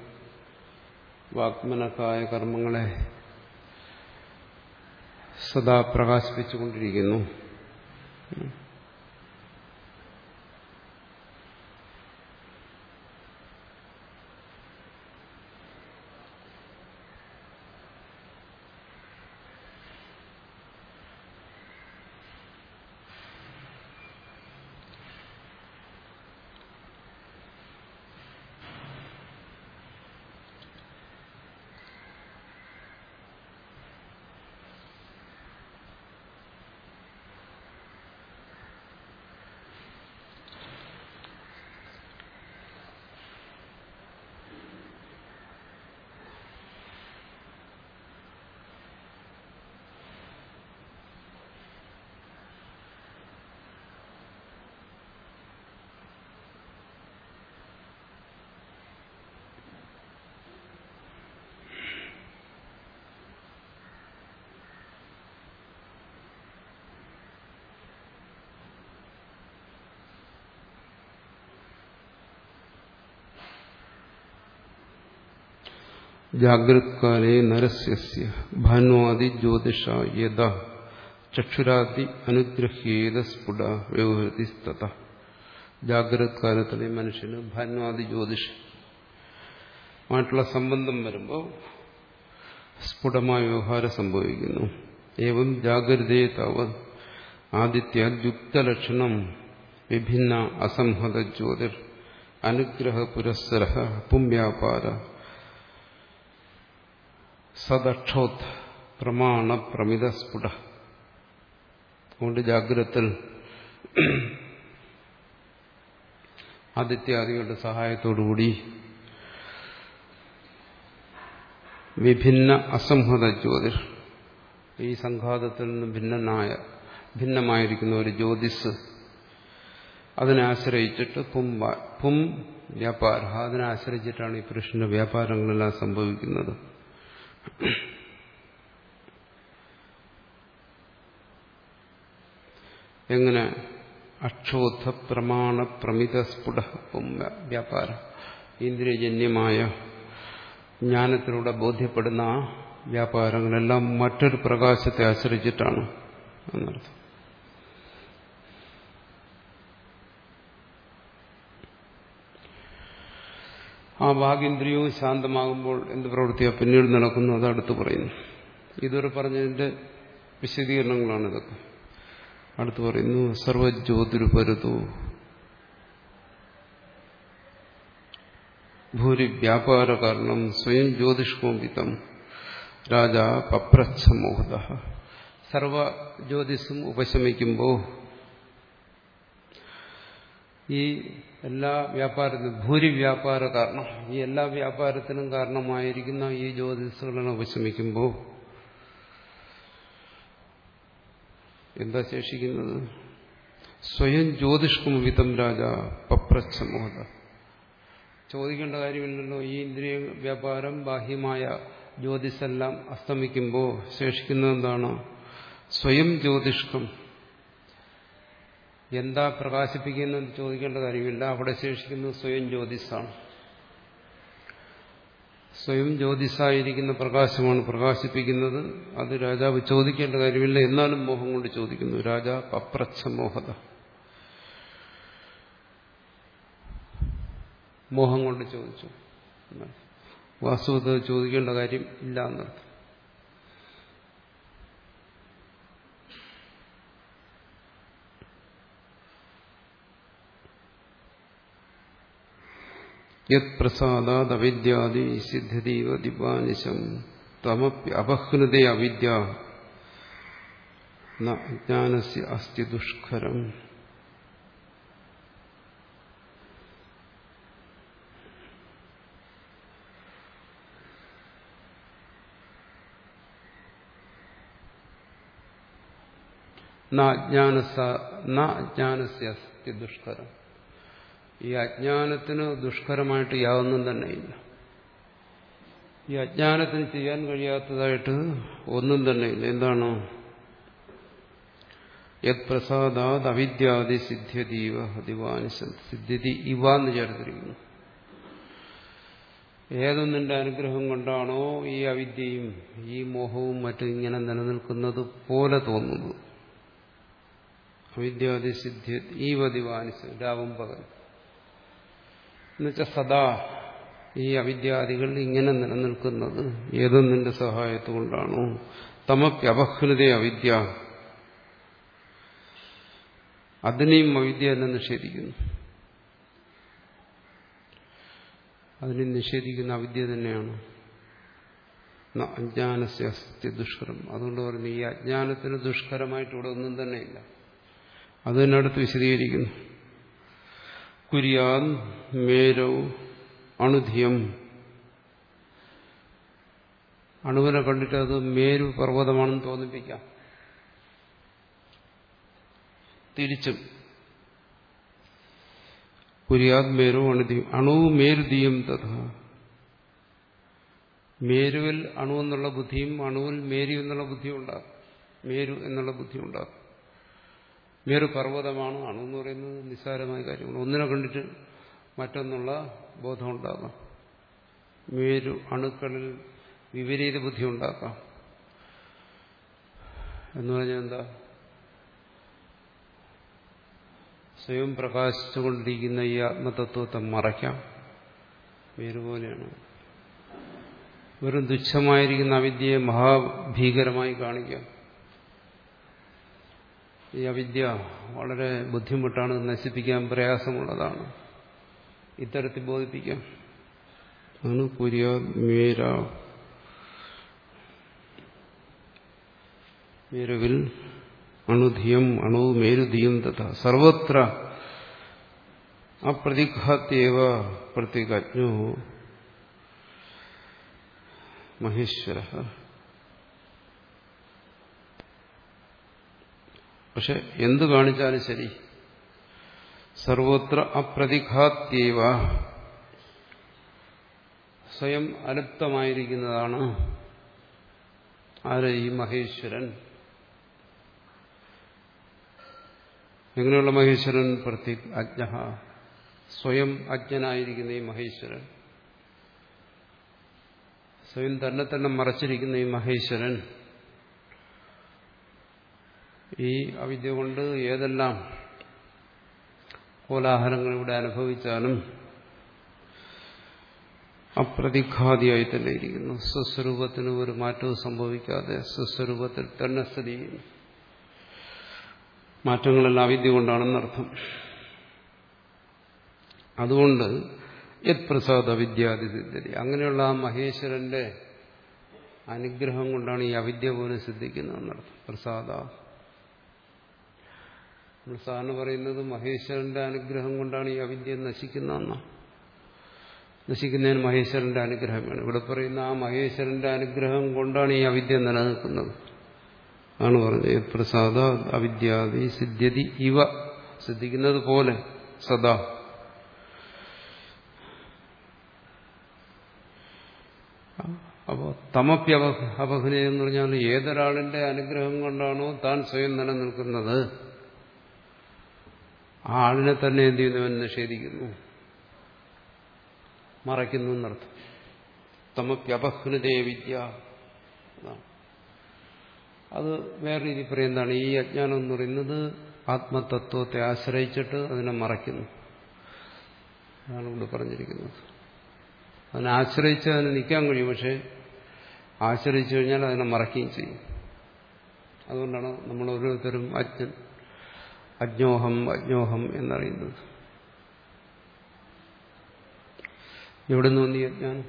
വാഗ്മനക്കായ കർമ്മങ്ങളെ സദാ പ്രകാശിപ്പിച്ചുകൊണ്ടിരിക്കുന്നു. ജാഗ്രത്കാലേ നരസ്യ ഭാനുവാദി ജ്യോതിഷ യഥാ ചക്ഷുരാദി അനുഗ്രഹ്യേത സ്ഫുട വ്യവഹൃതിസ്തത. ജാഗ്രത് കാലത്തിലെ മനുഷ്യന് ഭാന്വാദി ജ്യോതിഷമായിട്ടുള്ള സംബന്ധം വരുമ്പോൾ സ്ഫുടമായ വ്യവഹാരം സംഭവിക്കുന്നു. ഏവം ജാഗ്രതയെ താവത് ആദിത്യുക്തലക്ഷണം വിഭിന്ന അസംഹത ജ്യോതിർ അനുഗ്രഹ പുരസ്സര പുംവ്യാപാര സദക്ഷോത് പ്രമാണ പ്രമിത സ്ഫുട. അതുകൊണ്ട് ജാഗ്രത്തിൽ ആദിത്യാദികളുടെ സഹായത്തോടുകൂടി വിഭിന്ന അസംഹത ജ്യോതിർ, ഈ സംഘാതത്തിൽ നിന്ന് ഭിന്നനായ ഭിന്നമായിരിക്കുന്ന ഒരു ജ്യോതിസ്, അതിനെ ആശ്രയിച്ചിട്ട് പും പും വ്യാപാര, അതിനെ ആശ്രയിച്ചിട്ടാണ് ഈ പുരുഷന്റെ വ്യാപാരങ്ങളെല്ലാം സംഭവിക്കുന്നത്. എങ്ങനെ? അക്ഷോധ പ്രമാണ പ്രമിത സ്ഫുട പും വ്യാപാര, ഇന്ദ്രിയജന്യമായ ജ്ഞാനത്തിലൂടെ ബോധ്യപ്പെടുന്ന ആ വ്യാപാരങ്ങളെല്ലാം മറ്റൊരു പ്രകാശത്തെ ആശ്രയിച്ചിട്ടാണ് എന്നർത്ഥം. ആ വാഗീന്ദ്രിയവും ശാന്തമാകുമ്പോൾ എന്ത് പ്രവൃത്തിയാ പിന്നീട് നടക്കുന്നു, അത് അടുത്ത് പറയുന്നു. ഇതുവരെ പറഞ്ഞതിന്റെ വിശദീകരണങ്ങളാണ് ഇതൊക്കെ. അടുത്ത് പറയുന്നു സർവജ്യോതിരുപരതോ ഭൂരി വ്യാപാര കാരണം സ്വയം ജ്യോതിഷ്കോപിതം രാജാ പപ്രച്ഛമോഹത. സർവ ജ്യോതിസും ഉപശമിക്കുമ്പോൾ ഈ എല്ലാ വ്യാപാരത്തിനും ഭൂരി വ്യാപാര കാരണം, ഈ എല്ലാ വ്യാപാരത്തിനും കാരണമായിരിക്കുന്ന ഈ ജ്യോതിസുകളെ ഉപശമിക്കുമ്പോൾ എന്താ ശേഷിക്കുന്നത്? സ്വയം ജ്യോതിഷ്കുമിതം രാജ പപ്രച്ഛമോഹത. ചോദിക്കേണ്ട കാര്യമില്ലല്ലോ. ഈ ഇന്ദ്രിയ വ്യാപാരം ബാഹ്യമായ ജ്യോതിഷെല്ലാം അസ്തമിക്കുമ്പോൾ ശേഷിക്കുന്നത് എന്താണ്? സ്വയം ജ്യോതിഷ്കം. എന്താ പ്രകാശിപ്പിക്കുന്നതെന്ന് ചോദിക്കേണ്ട കാര്യമില്ല. അവിടെ ശേഷിക്കുന്നത് സ്വയം ജ്യോതിസാണ്. സ്വയം ജ്യോതിസായിരിക്കുന്ന പ്രകാശമാണ് പ്രകാശിപ്പിക്കുന്നത്. അത് രാജാവ് ചോദിക്കേണ്ട കാര്യമില്ല, എന്നാലും മോഹം കൊണ്ട് ചോദിക്കുന്നു. രാജാ പപ്രച്ഛമോഹത, മോഹം കൊണ്ട് ചോദിച്ചു. വാസ്തവത്തിൽ ചോദിക്കേണ്ട കാര്യം ഇല്ല എന്നർത്ഥം. യത് പ്രസാദാത് അവിദ്യാദി സിദ്ധ്യതീവ ദിവാനിശം തമപ്യ അപഹ്നതേ അവിദ്യ ന ജ്ഞാനസ്യ അസ്തി ദുഷ്കരം. അജ്ഞാനസ്യ അസ്തി ദുഷ്കരം. ഈ അജ്ഞാനത്തിന് ദുഷ്കരമായിട്ട് യാതൊന്നും തന്നെയില്ല. ഈ അജ്ഞാനത്തിന് ചെയ്യാൻ കഴിയാത്തതായിട്ട് ഒന്നും തന്നെയില്ല. എന്താണ്? യത് പ്രസാദാത് അവിദ്യാദി സിദ്ധ്യതീവ ദിവാനിശം. സിദ്ധ്യതി ഇവ എന്ന് ചേർത്തിരിക്കുന്നു. ഏതൊന്നിന്റെ അനുഗ്രഹം കൊണ്ടാണോ ഈ അവിദ്യയും ഈ മോഹവും മറ്റും ഇങ്ങനെ നിലനിൽക്കുന്നത് പോലെ തോന്നുന്നത്. അവിദ്യാദി സിദ്ധ്യ ഈവ ദിവാനിശം, രാവും പകൽ എന്നുവെച്ചാൽ സദാ ഈ അവിദ്യാദികൾ ഇങ്ങനെ നിലനിൽക്കുന്നത് ഏതൊന്നിന്റെ സഹായത്തുകൊണ്ടാണോ? തമപ്യപഹ്നതേ അവിദ്യ, അതിനെയും അവിദ്യ തന്നെ നിഷേധിക്കുന്നു. അതിനെ നിഷേധിക്കുന്ന അവിദ്യ തന്നെയാണ്. അജ്ഞാനസ്യ അസ്തി ദുഷ്കരം. അതുകൊണ്ട് പറഞ്ഞു ഈ അജ്ഞാനത്തിന് ദുഷ്കരമായിട്ട് ഇവിടെ ഒന്നും തന്നെയില്ല. അത് തന്നെ അടുത്ത് വിശദീകരിക്കുന്നു. കുര്യാൻ മേരൗ അണുധിയം. അണുവിനെ കണ്ടിട്ട് അത് മേരു പർവ്വതമാണെന്ന് തോന്നിപ്പിക്കാം. തിരിച്ചും കുര്യാത് മേരു അണുധിയം അണു മേരുദീയം തഥാ. മേരുവിൽ അണു എന്നുള്ള ബുദ്ധിയും അണുവിൽ മേരു എന്നുള്ള ബുദ്ധിയും ഉണ്ടാകും. മേരു എന്നുള്ള ബുദ്ധി ഉണ്ടാകും. മേരു പർവ്വതമാണ്. അണു എന്ന് പറയുന്നത് നിസ്സാരമായ കാര്യമാണ്. ഒന്നിനെ കണ്ടിട്ട് മറ്റൊന്നുള്ള ബോധം ഉണ്ടാകാം. മേരു അണുക്കളിൽ വിപരീത ബുദ്ധി ഉണ്ടാക്കാം. എന്ന് പറഞ്ഞാൽ എന്താ? സ്വയം പ്രകാശിച്ചുകൊണ്ടിരിക്കുന്ന ഈ ആത്മതത്വത്തെ മറയ്ക്കാം. വേരുപോലെയാണ്. വെറും തുച്ഛമായിരിക്കുന്ന അവിദ്യയെ മഹാഭീകരമായി കാണിക്കാം. ഈ അവിദ്യ വളരെ ബുദ്ധിമുട്ടാണ്, നശിപ്പിക്കാൻ പ്രയാസമുള്ളതാണ്. ഇത്തരത്തിൽ ബോധിപ്പിക്കാം. ആണ് കുര്യാമേര മേരുവിൽ അണുധിയം അണു മേരുധിയം തഥ സർവത്ര അപ്രതിഘാത്യേവ പ്രത്യേകജ്ഞോ മഹേശ്വര. പക്ഷെ എന്തു കാണിച്ചാലും ശരി, സർവത്ര അപ്രതിഘാത്യേവ സ്വയം അലുപ്തമായിരിക്കുന്നതാണ് ആര്? ഈ മഹേശ്വരൻ. എങ്ങനെയുള്ള മഹേശ്വരൻ? പ്രത്യേക അജ്ഞ, സ്വയം അജ്ഞനായിരിക്കുന്ന ഈ മഹേശ്വരൻ, സ്വയം തന്നെ തന്നെ മറച്ചിരിക്കുന്ന ഈ മഹേശ്വരൻ ഈ അവിദ്യ കൊണ്ട് ഏതെല്ലാം കോലാഹലങ്ങൾ ഇവിടെ അനുഭവിച്ചാലും അപ്രതിഘാതിയായി തന്നെ ഇരിക്കുന്നു. സ്വസ്വരൂപത്തിന് ഒരു മാറ്റവും സംഭവിക്കാതെ സ്വസ്വരൂപത്തിൽ തന്നെ സ്ഥിതി ചെയ്യുന്നു. മാറ്റങ്ങളെല്ലാം അവിദ്യ കൊണ്ടാണെന്നർത്ഥം. അതുകൊണ്ട് യത് പ്രസാദ വിദ്യാദിസിദ്ധി, അങ്ങനെയുള്ള ആ മഹേശ്വരന്റെ അനുഗ്രഹം കൊണ്ടാണ് ഈ അവിദ്യ പോലും സിദ്ധിക്കുന്നതെന്നർത്ഥം. പ്രസാദ നമ്മൾ സാറിന് പറയുന്നത് മഹേശ്വരന്റെ അനുഗ്രഹം കൊണ്ടാണ് ഈ അവിദ്യ നശിക്കുന്നതെന്നാണ്. നശിക്കുന്നതിന് മഹേശ്വരന്റെ അനുഗ്രഹം വേണം. ഇവിടെ പറയുന്ന ആ മഹേശ്വരന്റെ അനുഗ്രഹം കൊണ്ടാണ് ഈ അവിദ്യ നിലനിൽക്കുന്നത് ആണ് പറഞ്ഞത്. പ്രസാദ അവിദ്യാദി സിദ്ധ്യതി ഇവ, സിദ്ധിക്കുന്നത് പോലെ സദാ. അപ്പോൾ തമപ്യവ അപഹനേ എന്ന് പറഞ്ഞാൽ ഏതൊരാളിന്റെ അനുഗ്രഹം കൊണ്ടാണോ താൻ സ്വയം നിലനിൽക്കുന്നത് ആ ആളിനെ തന്നെ എന്ത് ചെയ്യുന്നവൻ നിഷേധിക്കുന്നു, മറയ്ക്കുന്നു എന്നർത്ഥം. തമപ്യപഹ്നതേ വിദ്യ. അത് വേറെ രീതി പറയുന്നതാണ്. ഈ അജ്ഞാനം എന്ന് പറയുന്നത് ആത്മതത്വത്തെ ആശ്രയിച്ചിട്ട് അതിനെ മറയ്ക്കുന്നു. അതാണ് ഇവിടെ പറഞ്ഞിരിക്കുന്നത്. അതിനെ ആശ്രയിച്ച് അതിന് നിൽക്കാൻ കഴിയും, പക്ഷെ ആശ്രയിച്ചു കഴിഞ്ഞാൽ അതിനെ മറയ്ക്കുകയും ചെയ്യും. അതുകൊണ്ടാണ് നമ്മൾ ഓരോരുത്തരും അജ്ഞൻ അജ്ഞോഹം അജ്ഞോഹം എന്നറിയുന്നത്. എവിടെ നിന്ന് വന്നു ഈ അജ്ഞാനം?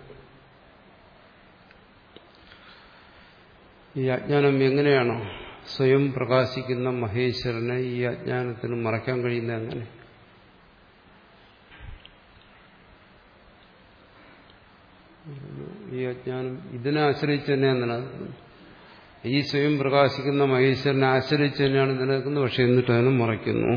ഈ അജ്ഞാനം എങ്ങനെയാണോ സ്വയം പ്രകാശിക്കുന്ന മഹേശ്വരനെ ഈ അജ്ഞാനത്തിന് മറയ്ക്കാൻ കഴിയുന്നത് എങ്ങനെ? ഈ അജ്ഞാനം ഇതിനെ ആശ്രയിച്ച് തന്നെയാണ് നിലനിൽക്കുന്നത്. ഈ സ്വയം പ്രകാശിക്കുന്ന മഹേശ്വരനെ ആശ്രയിച്ച് തന്നെയാണ് നിലനിൽക്കുന്നത്. പക്ഷെ എന്നിട്ട് അതിനെ മറയ്ക്കുന്നു.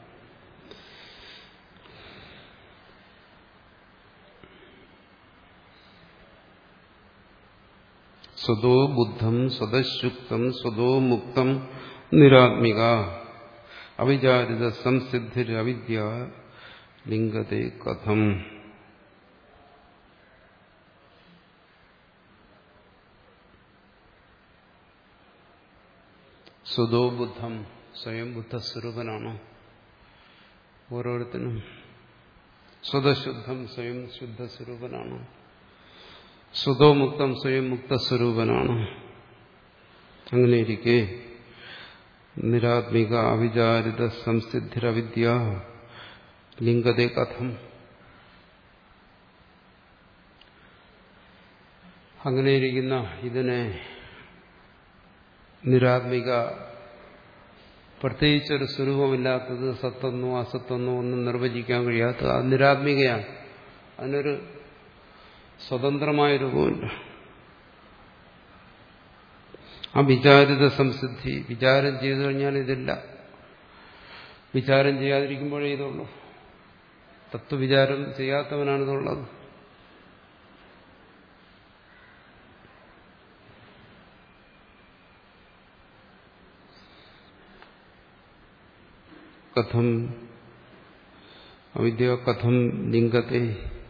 സ്വതോ ബുദ്ധം സ്വതശുക്തം സ്വതോ മുക്തം നിരാത്മിക അവിചാരിത സംസിദ്ധിരവിദ്യ ലിംഗതേ കഥം. സ്വതോ ബുദ്ധം, സ്വയം ബുദ്ധസ്വരൂപനാണ് ഓരോരുത്തരും. സ്വതശുദ്ധം, സ്വയം ശുദ്ധസ്വരൂപനാണ്. സ്വതോ മുക്തം, സ്വയം മുക്തസ്വരൂപനാണ്. അങ്ങനെയിരിക്കെ നിരാത്മിക അവിചാരിത സംസിദ്ധിരവിദ്യ ലിംഗതേ കഥം. അങ്ങനെയിരിക്കുന്ന ഇതിനെ നിരാത്മിക, പ്രത്യേകിച്ചൊരു സ്വരൂപമില്ലാത്തത്, സത്തെന്നോ അസത്തെന്നോ ഒന്നും നിർവചിക്കാൻ കഴിയാത്തത്, അത് നിരാത്മികയാണ്. അതിനൊരു സ്വതന്ത്രമായ രൂപമില്ല. ആ വിചാരിത സംസിദ്ധി, വിചാരം ചെയ്തു കഴിഞ്ഞാൽ ഇതില്ല. വിചാരം ചെയ്യാതിരിക്കുമ്പോഴേ ഇതുള്ളൂ. തത്വവിചാരം ചെയ്യാത്തവനാണിതുള്ളത്. കഥം അവിദ്യ കഥം ലിംഗത്തെ,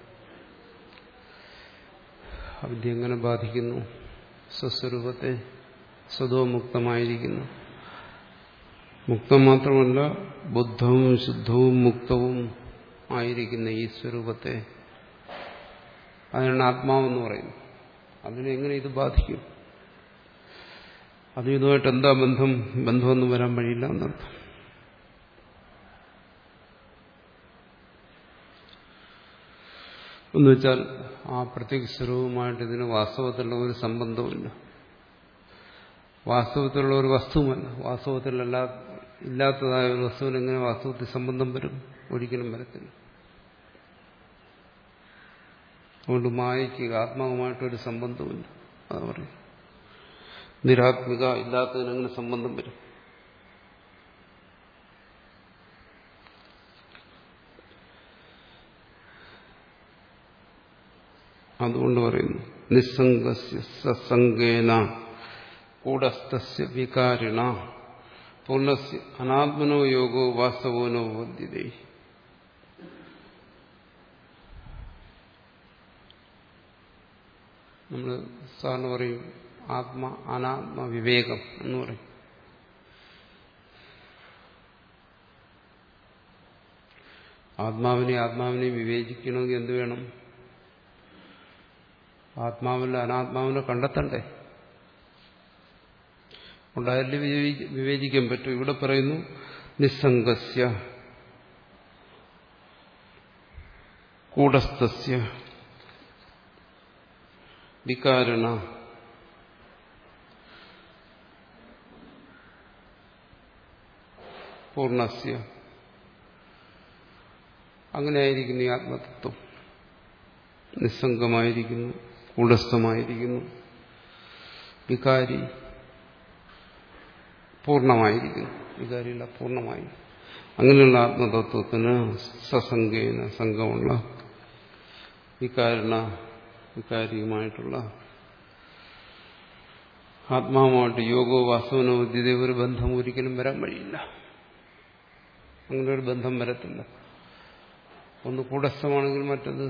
അവിദ്യ എങ്ങനെ ബാധിക്കുന്നു സ്വസ്വരൂപത്തെ? സ്വതോ മുക്തമായിരിക്കുന്നു. മുക്തം മാത്രമല്ല ബുദ്ധവും ശുദ്ധവും മുക്തവും ആയിരിക്കുന്ന ഈ സ്വരൂപത്തെ അതിനാണ് ആത്മാവെന്ന് പറയുന്നത്. അതിനെങ്ങനെ ഇത് ബാധിക്കും? അതും ഇതുമായിട്ട് എന്താ ബന്ധം? ബന്ധമൊന്നും വരാൻ വഴിയില്ല എന്നർത്ഥം. എന്നുവെച്ചാൽ ആ പ്രത്യേക സ്വരൂപമായിട്ട് ഇതിന് വാസ്തവത്തിലുള്ള ഒരു സംബന്ധവുമില്ല. വാസ്തവത്തിലുള്ള ഒരു വസ്തുവുമല്ല. വാസ്തവത്തിലല്ലാ ഇല്ലാത്തതായ ഒരു വസ്തുവിന് എങ്ങനെ വാസ്തവത്തിൽ സംബന്ധം വരും? ഒരിക്കലും വരത്തില്ല. അതുകൊണ്ട് മായയ്ക്ക് ആത്മാവുമായിട്ടൊരു സംബന്ധമില്ല. അതാ പറയും നിരാത്മിക ഇല്ലാത്തതിനെങ്ങനെ സംബന്ധം വരും? അതുകൊണ്ട് പറയുന്നു നിസ്സംഗസ്യ സസംഗേന കൂടസ്ഥസ്യ വികാരിണ പൂർണ്ണസ്യ അനാത്മനോ യോഗോ വാസ്തവോനോ ബോധ്യതേ. നമ്മൾ സാറിന് പറയും ആത്മ അനാത്മ വിവേകം എന്ന് പറയും. ആത്മാവിനെ ആത്മാവിനെ വിവേചിക്കണമെങ്കിൽ എന്ത് വേണം? ആത്മാവിലെ അനാത്മാവിനെ കണ്ടെത്തണ്ടേ? ഉണ്ടായാലേ വിവേചിക്കാൻ പറ്റും. ഇവിടെ പറയുന്നു നിസ്സംഗസ്യ കൂടസ്ഥസ്യ വികാരണ പൂർണ്ണസ്യ. അങ്ങനെയായിരിക്കുന്നു ഈ ആത്മതത്വം. നിസ്സംഗമായിരിക്കുന്നു, കൂടസ്ഥമായിരിക്കുന്നു, വികാരി പൂർണ്ണമായിരിക്കുന്നു. വികാരിയില്ല, പൂർണ്ണമായി. അങ്ങനെയുള്ള ആത്മതത്വത്തിന് സസംഗേന സംഘമുള്ള വികാരണ വികാരിയുമായിട്ടുള്ള ആത്മാവുമായിട്ട് യോഗോ വാസ്തവനോ ബുദ്ധിയുടെ ഒരു ബന്ധം ഒരിക്കലും വരാൻ വഴിയില്ല. അങ്ങനെ ഒരു ബന്ധം വരത്തില്ല. ഒന്ന് കൂടസ്ഥമാണെങ്കിൽ മറ്റത്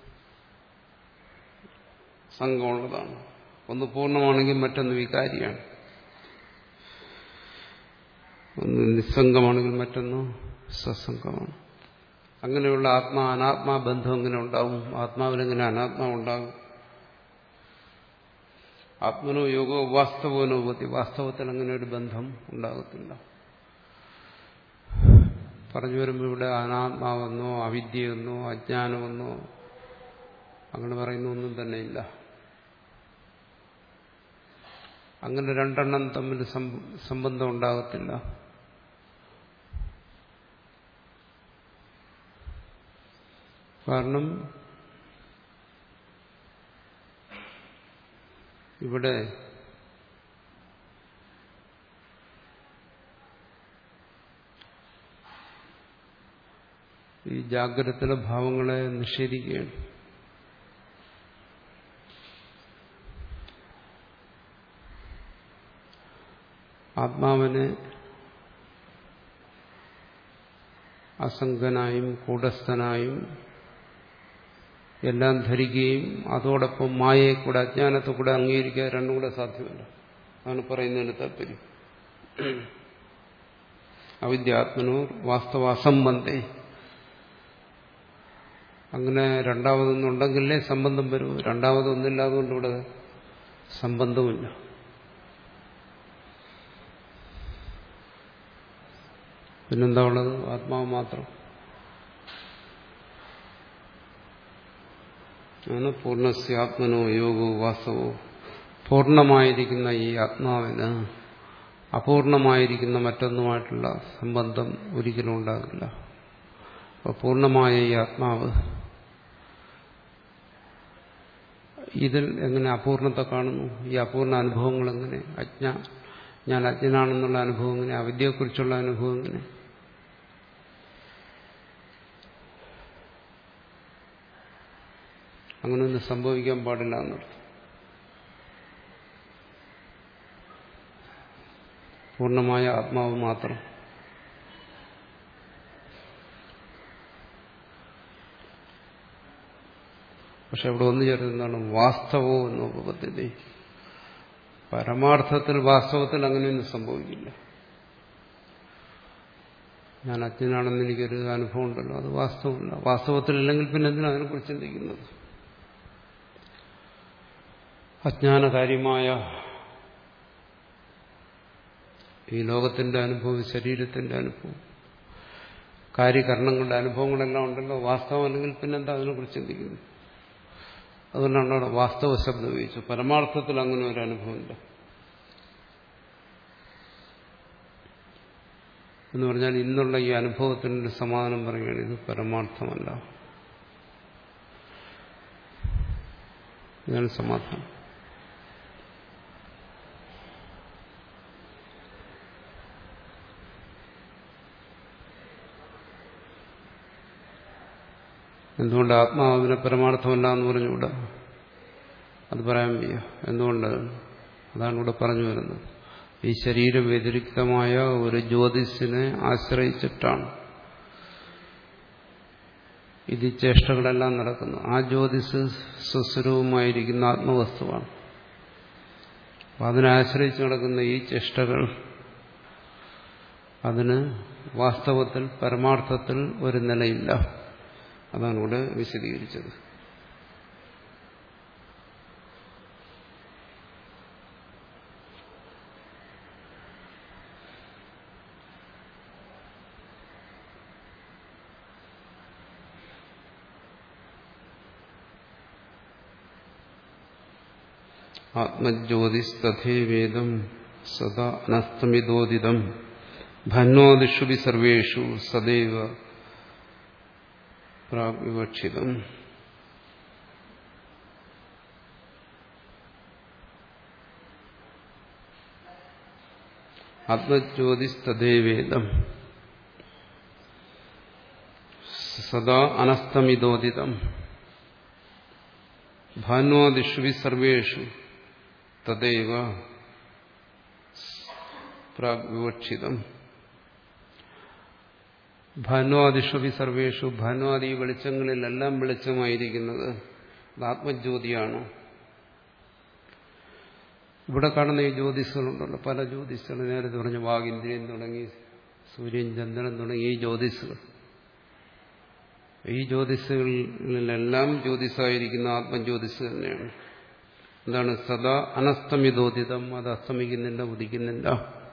സംഘമുള്ളതാണ്. ഒന്ന് പൂർണ്ണമാണെങ്കിൽ മറ്റൊന്ന് വികാരിയാണ്. ഒന്ന് നിസ്സംഗമാണെങ്കിൽ മറ്റൊന്ന് സസംഗമാണ്. അങ്ങനെയുള്ള ആത്മാ അനാത്മാ ബന്ധം എങ്ങനെ ഉണ്ടാവും? ആത്മാവിനെങ്ങനെ അനാത്മാവുണ്ടാകും? ആത്മനോ യോഗോ വാസ്തവനോ ബുദ്ധി. വാസ്തവത്തിൽ അങ്ങനെ ഒരു ബന്ധം ഉണ്ടാകത്തില്ല. പറഞ്ഞു വരുമ്പോൾ ഇവിടെ അനാത്മാവെന്നോ അവിദ്യയെന്നോ അജ്ഞാനമെന്നോ അങ്ങനെ പറയുന്ന ഒന്നും തന്നെ ഇല്ല. അങ്ങനെ രണ്ടെണ്ണം തമ്മിൽ സംബന്ധം ഉണ്ടാകത്തില്ല. കാരണം ഇവിടെ ഈ ജാഗ്രതയിലെ ഭാവങ്ങളെ നിഷേധിക്കുകയാണ്. ആത്മാവിനെ അസംഗനായും കൂടസ്ഥനായും എല്ലാം ധരിക്കുകയും അതോടൊപ്പം മായയെ കൂടെ അജ്ഞാനത്തെ കൂടെ അംഗീകരിക്കുക രണ്ടും കൂടെ സാധ്യമല്ല. അതാണ് പറയുന്നതിന് താല്പര്യം. അവിദ്യാത്മനോ വാസ്തവ അസംബന്ധേ. അങ്ങനെ രണ്ടാമതൊന്നുണ്ടെങ്കിലേ സംബന്ധം വരൂ. രണ്ടാമതൊന്നില്ലാതുകൊണ്ട് ഇവിടെ സംബന്ധമില്ല. പിന്നെന്താ ഉള്ളത്? ആത്മാവ് മാത്രം. ആണ് പൂർണ്ണസ്യാത്മനോ യോഗോ വാസ്തവോ. പൂർണ്ണമായിരിക്കുന്ന ഈ ആത്മാവിന് അപൂർണമായിരിക്കുന്ന മറ്റൊന്നുമായിട്ടുള്ള സംബന്ധം ഒരിക്കലും ഉണ്ടാകില്ല. അപ്പോൾ പൂർണ്ണമായ ഈ ആത്മാവ് ഇതിൽ എങ്ങനെ അപൂർണത്തെ കാണുന്നു? ഈ അപൂർണ അനുഭവങ്ങൾ എങ്ങനെ? അജ്ഞ ഞാൻ അജ്ഞനാണെന്നുള്ള അനുഭവം എങ്ങനെ? അവിദ്യയെക്കുറിച്ചുള്ള അനുഭവം എങ്ങനെ? അങ്ങനെയൊന്നും സംഭവിക്കാൻ പാടില്ല എന്നർത്ഥം. പൂർണ്ണമായ ആത്മാവ് മാത്രം. പക്ഷെ അവിടെ ഒന്ന് ചേർന്നതാണ് വാസ്തവോ എന്നോ പദ്ധതി. പരമാർത്ഥത്തിൽ വാസ്തവത്തിൽ അങ്ങനെയൊന്നും സംഭവിക്കില്ല. ഞാൻ അജ്ഞനാണെന്ന് എനിക്കൊരു അനുഭവം ഉണ്ടല്ലോ, അത് വാസ്തവമല്ല. വാസ്തവത്തിലില്ലെങ്കിൽ പിന്നെ എന്തിനാ അതിനെക്കുറിച്ച് ചിന്തിക്കുന്നത്? അജ്ഞാനകാര്യമായ ഈ ലോകത്തിന്റെ അനുഭവം, ശരീരത്തിന്റെ അനുഭവം, കാര്യകരണങ്ങളുടെ അനുഭവങ്ങളെല്ലാം ഉണ്ടല്ലോ, വാസ്തവം അല്ലെങ്കിൽ പിന്നെന്താ അതിനെക്കുറിച്ച് ചിന്തിക്കുന്നത്? അതുകൊണ്ടാണ് അവിടെ വാസ്തവ ശബ്ദം ഉപയോഗിച്ചു. പരമാർത്ഥത്തിൽ അങ്ങനെ ഒരു അനുഭവമില്ല എന്ന് പറഞ്ഞാൽ ഇന്നുള്ള ഈ അനുഭവത്തിനൊരു സമാധാനം പറയുകയാണ്, ഇത് പരമാർത്ഥമല്ല. ഇതാണ് സമാധാനം. എന്തുകൊണ്ട് ആത്മാവിനെ പരമാർത്ഥമല്ല എന്ന് പറഞ്ഞുകൂടാ? അത് പറയാൻ വയ്യ. എന്തുകൊണ്ട്? അതാണ് ഇവിടെ പറഞ്ഞു വരുന്നത്. ഈ ശരീര വ്യതിരിക്തമായ ഒരു ജ്യോതിസിനെ ആശ്രയിച്ചിട്ടാണ് ഇത് ചേഷ്ടകളെല്ലാം നടക്കുന്നത്. ആ ജ്യോതിസ് സ്വസ്വരൂപമായിരിക്കുന്ന ആത്മവസ്തുവാണ്. അപ്പം അതിനെ ആശ്രയിച്ച് നടക്കുന്ന ഈ ചേഷ്ടകൾ, അതിന് വാസ്തവത്തിൽ പരമാർത്ഥത്തിൽ ഒരു നിലയില്ല. അതാണ് ഇവിടെ വിശദീകരിച്ചത്. ആത്മജ്യോതിസ്തഥേവേദം സദാ അനസ്തമിതോദിതം ഭന്വാദിഷു സർവേഷു സദൈവ പ്രാഗ്വിവക്ഷിതം. ആത്മജ്യോതിസ്തഥേവേദം സദാ അനസ്തമിതോദിതം ഭാന്വാദിഷു സർവേഷു തദൈവ പ്രാഗ്വിവക്ഷിതം. ഭാന്വാദിഷു സർവേഷു, ഭാന്വാദി വെളിച്ചങ്ങളിലെല്ലാം വെളിച്ചമായിരിക്കുന്നത് അത് ആത്മജ്യോതിയാണ്. ഇവിടെ കാണുന്ന ഈ ജ്യോതിസുകളുണ്ടല്ലോ, പല ജ്യോതിസുകൾ, നേരത്തെ പറഞ്ഞ വാഗിന്ദ്രിയൻ തുടങ്ങി സൂര്യൻ ചന്ദ്രൻ തുടങ്ങി ഈ ജ്യോതിസുകൾ, ഈ ജ്യോതിസുകളിലെല്ലാം ജ്യോതിസായിരിക്കുന്ന ആത്മജ്യോതിസ് തന്നെയാണ്. എന്താണ്? സദാ അനസ്തമിതോദിതം, അത് അസ്തമിക്കുന്നില്ല, ഉദിക്കുന്നില്ല.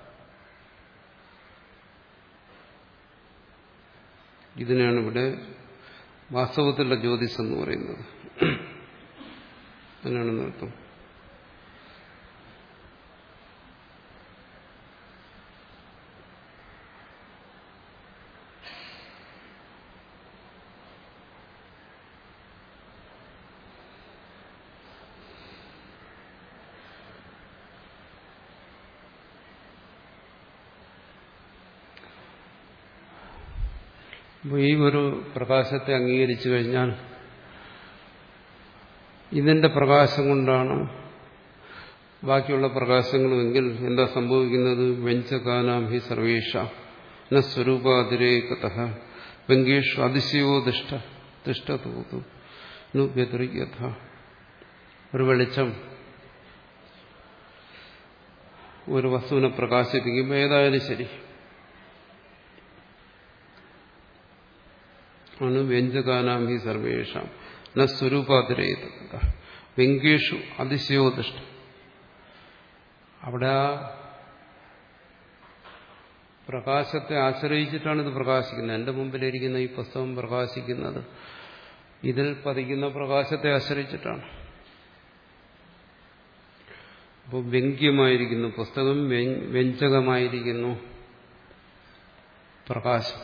ഇതിനാണ് ഇവിടെ വാസ്തവത്തിലുള്ള ജ്യോതിസ് എന്ന് പറയുന്നത്. അതിനാണെന്ന് അർത്ഥം. ഈ ഒരു പ്രകാശത്തെ അംഗീകരിച്ചു കഴിഞ്ഞാൽ ഇതിന്റെ പ്രകാശം കൊണ്ടാണ് ബാക്കിയുള്ള പ്രകാശങ്ങളുമെങ്കിൽ എന്താ സംഭവിക്കുന്നത്? വ്യഞ്ചകാനാം ഹി സർവേഷ ന സ്വരൂപാതിരേകതഃ വ്യങ്കേഷു അതിശയോ ദിഷ്ട തിഷ്ടതൂതു നു വ്യതിരിക്യഥ. ഒരു വെളിച്ചം ഒരു വസ്തുവിനെ പ്രകാശിപ്പിക്കുമ്പോൾ ഏതായാലും ശരി ആണ് വ്യഞ്ജകാനാം ഹി സർവേഷാം ന സ്വരൂപാതിരേകത വ്യങ്കേഷു അതിശയോദിഷ്ട. അവിടെ ആ പ്രകാശത്തെ ആശ്രയിച്ചിട്ടാണ് ഇത് പ്രകാശിക്കുന്നത്. എന്റെ മുമ്പിലിരിക്കുന്ന ഈ പുസ്തകം പ്രകാശിക്കുന്നത് ഇതിൽ പതിക്കുന്ന പ്രകാശത്തെ ആശ്രയിച്ചിട്ടാണ്. അപ്പോൾ വ്യംഗ്യമായിരിക്കുന്നു പുസ്തകം, വ്യഞ്ജകമായിരിക്കുന്നു പ്രകാശം.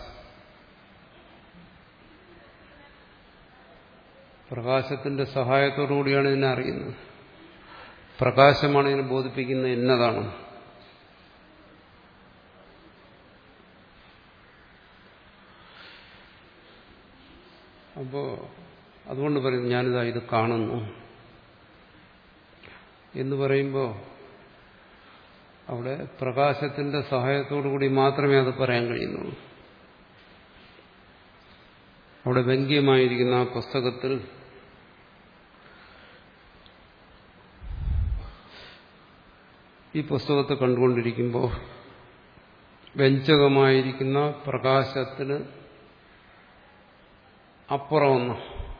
പ്രകാശത്തിന്റെ സഹായത്തോടുകൂടിയാണ് ഇതിനെ അറിയുന്നത്. പ്രകാശമാണ് ഇതിനെ ബോധിപ്പിക്കുന്നത് എന്നതാണ്. അപ്പോ അതുകൊണ്ട് പറയുന്നു ഞാനിതാ ഇത് കാണുന്നു എന്ന് പറയുമ്പോൾ അവിടെ പ്രകാശത്തിന്റെ സഹായത്തോടുകൂടി മാത്രമേ അത് പറയാൻ കഴിയുന്നുള്ളൂ. അവിടെ വ്യംഗ്യമായിരിക്കുന്ന ആ പുസ്തകത്തിൽ ഈ പുസ്തകത്തെ കണ്ടുകൊണ്ടിരിക്കുമ്പോൾ വ്യഞ്ജകമായിരിക്കുന്ന പ്രകാശത്തിന് അപ്പുറമൊന്ന്,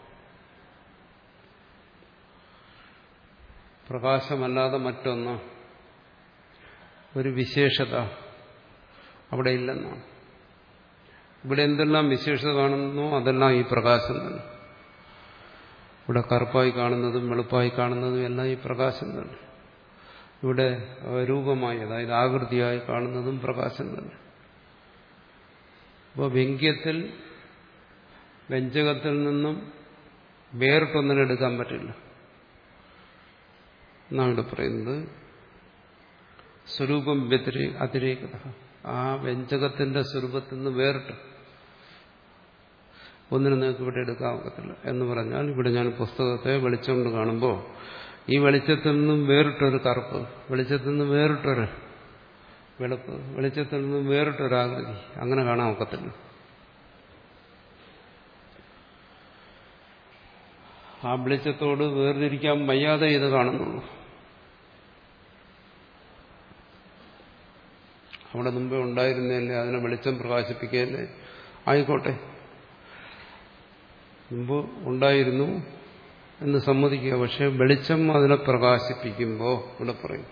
പ്രകാശമല്ലാതെ മറ്റൊന്ന്, ഒരു വിശേഷത അവിടെ ഇല്ലെന്നാണ്. ഇവിടെ എന്തെല്ലാം വിശേഷത കാണുന്നു അതെല്ലാം ഈ പ്രകാശം തന്നെ. ഇവിടെ കറുപ്പായി കാണുന്നതും വെളുപ്പായി കാണുന്നതും എല്ലാം ഈ പ്രകാശം തന്നെ. ഇവിടെ രൂപമായി, അതായത് ആകൃതിയായി കാണുന്നതും പ്രകാശം തന്നെ. അപ്പോൾ വ്യംഗ്യത്തിൽ വ്യഞ്ജകത്തിൽ നിന്നും വേറിട്ടൊന്നിനും എടുക്കാൻ പറ്റില്ല എന്നാണ് ഇവിടെ പറയുന്നത്. സ്വരൂപം വ്യതിരേ അതിരേകത, ആ വ്യഞ്ജകത്തിന്റെ സ്വരൂപത്തിൽ നിന്ന് വേറിട്ട് ഒന്നിനും നിങ്ങൾക്ക് ഇവിടെ എടുക്കാൻ ഒക്കത്തില്ല എന്ന് പറഞ്ഞാൽ, ഇവിടെ ഞാൻ പുസ്തകത്തെ വെളിച്ചം കാണുമ്പോൾ ഈ വെളിച്ചത്തിൽ നിന്നും വേറിട്ടൊരു കറുപ്പ്, വെളിച്ചത്തിൽ നിന്നും വേറിട്ടൊരു വെളുപ്പ്, വെളിച്ചത്തിൽ നിന്നും വേറിട്ടൊരാകൃതി അങ്ങനെ കാണാൻ ഒക്കത്തില്ല. ആ വെളിച്ചത്തോട് വേർതിരിക്കാൻ വയ്യാതെ ഇത് കാണുന്നുള്ളൂ. അവിടെ മുമ്പേ ഉണ്ടായിരുന്നല്ലേ, അതിനെ വെളിച്ചം പ്രകാശിപ്പിക്കുകയല്ലേ, ആയിക്കോട്ടെ, മുമ്പ് ഉണ്ടായിരുന്നു എന്ന് സമ്മതിക്കുക. പക്ഷെ വെളിച്ചം അതിനെ പ്രകാശിപ്പിക്കുമ്പോൾ ഇവിടെ പറയും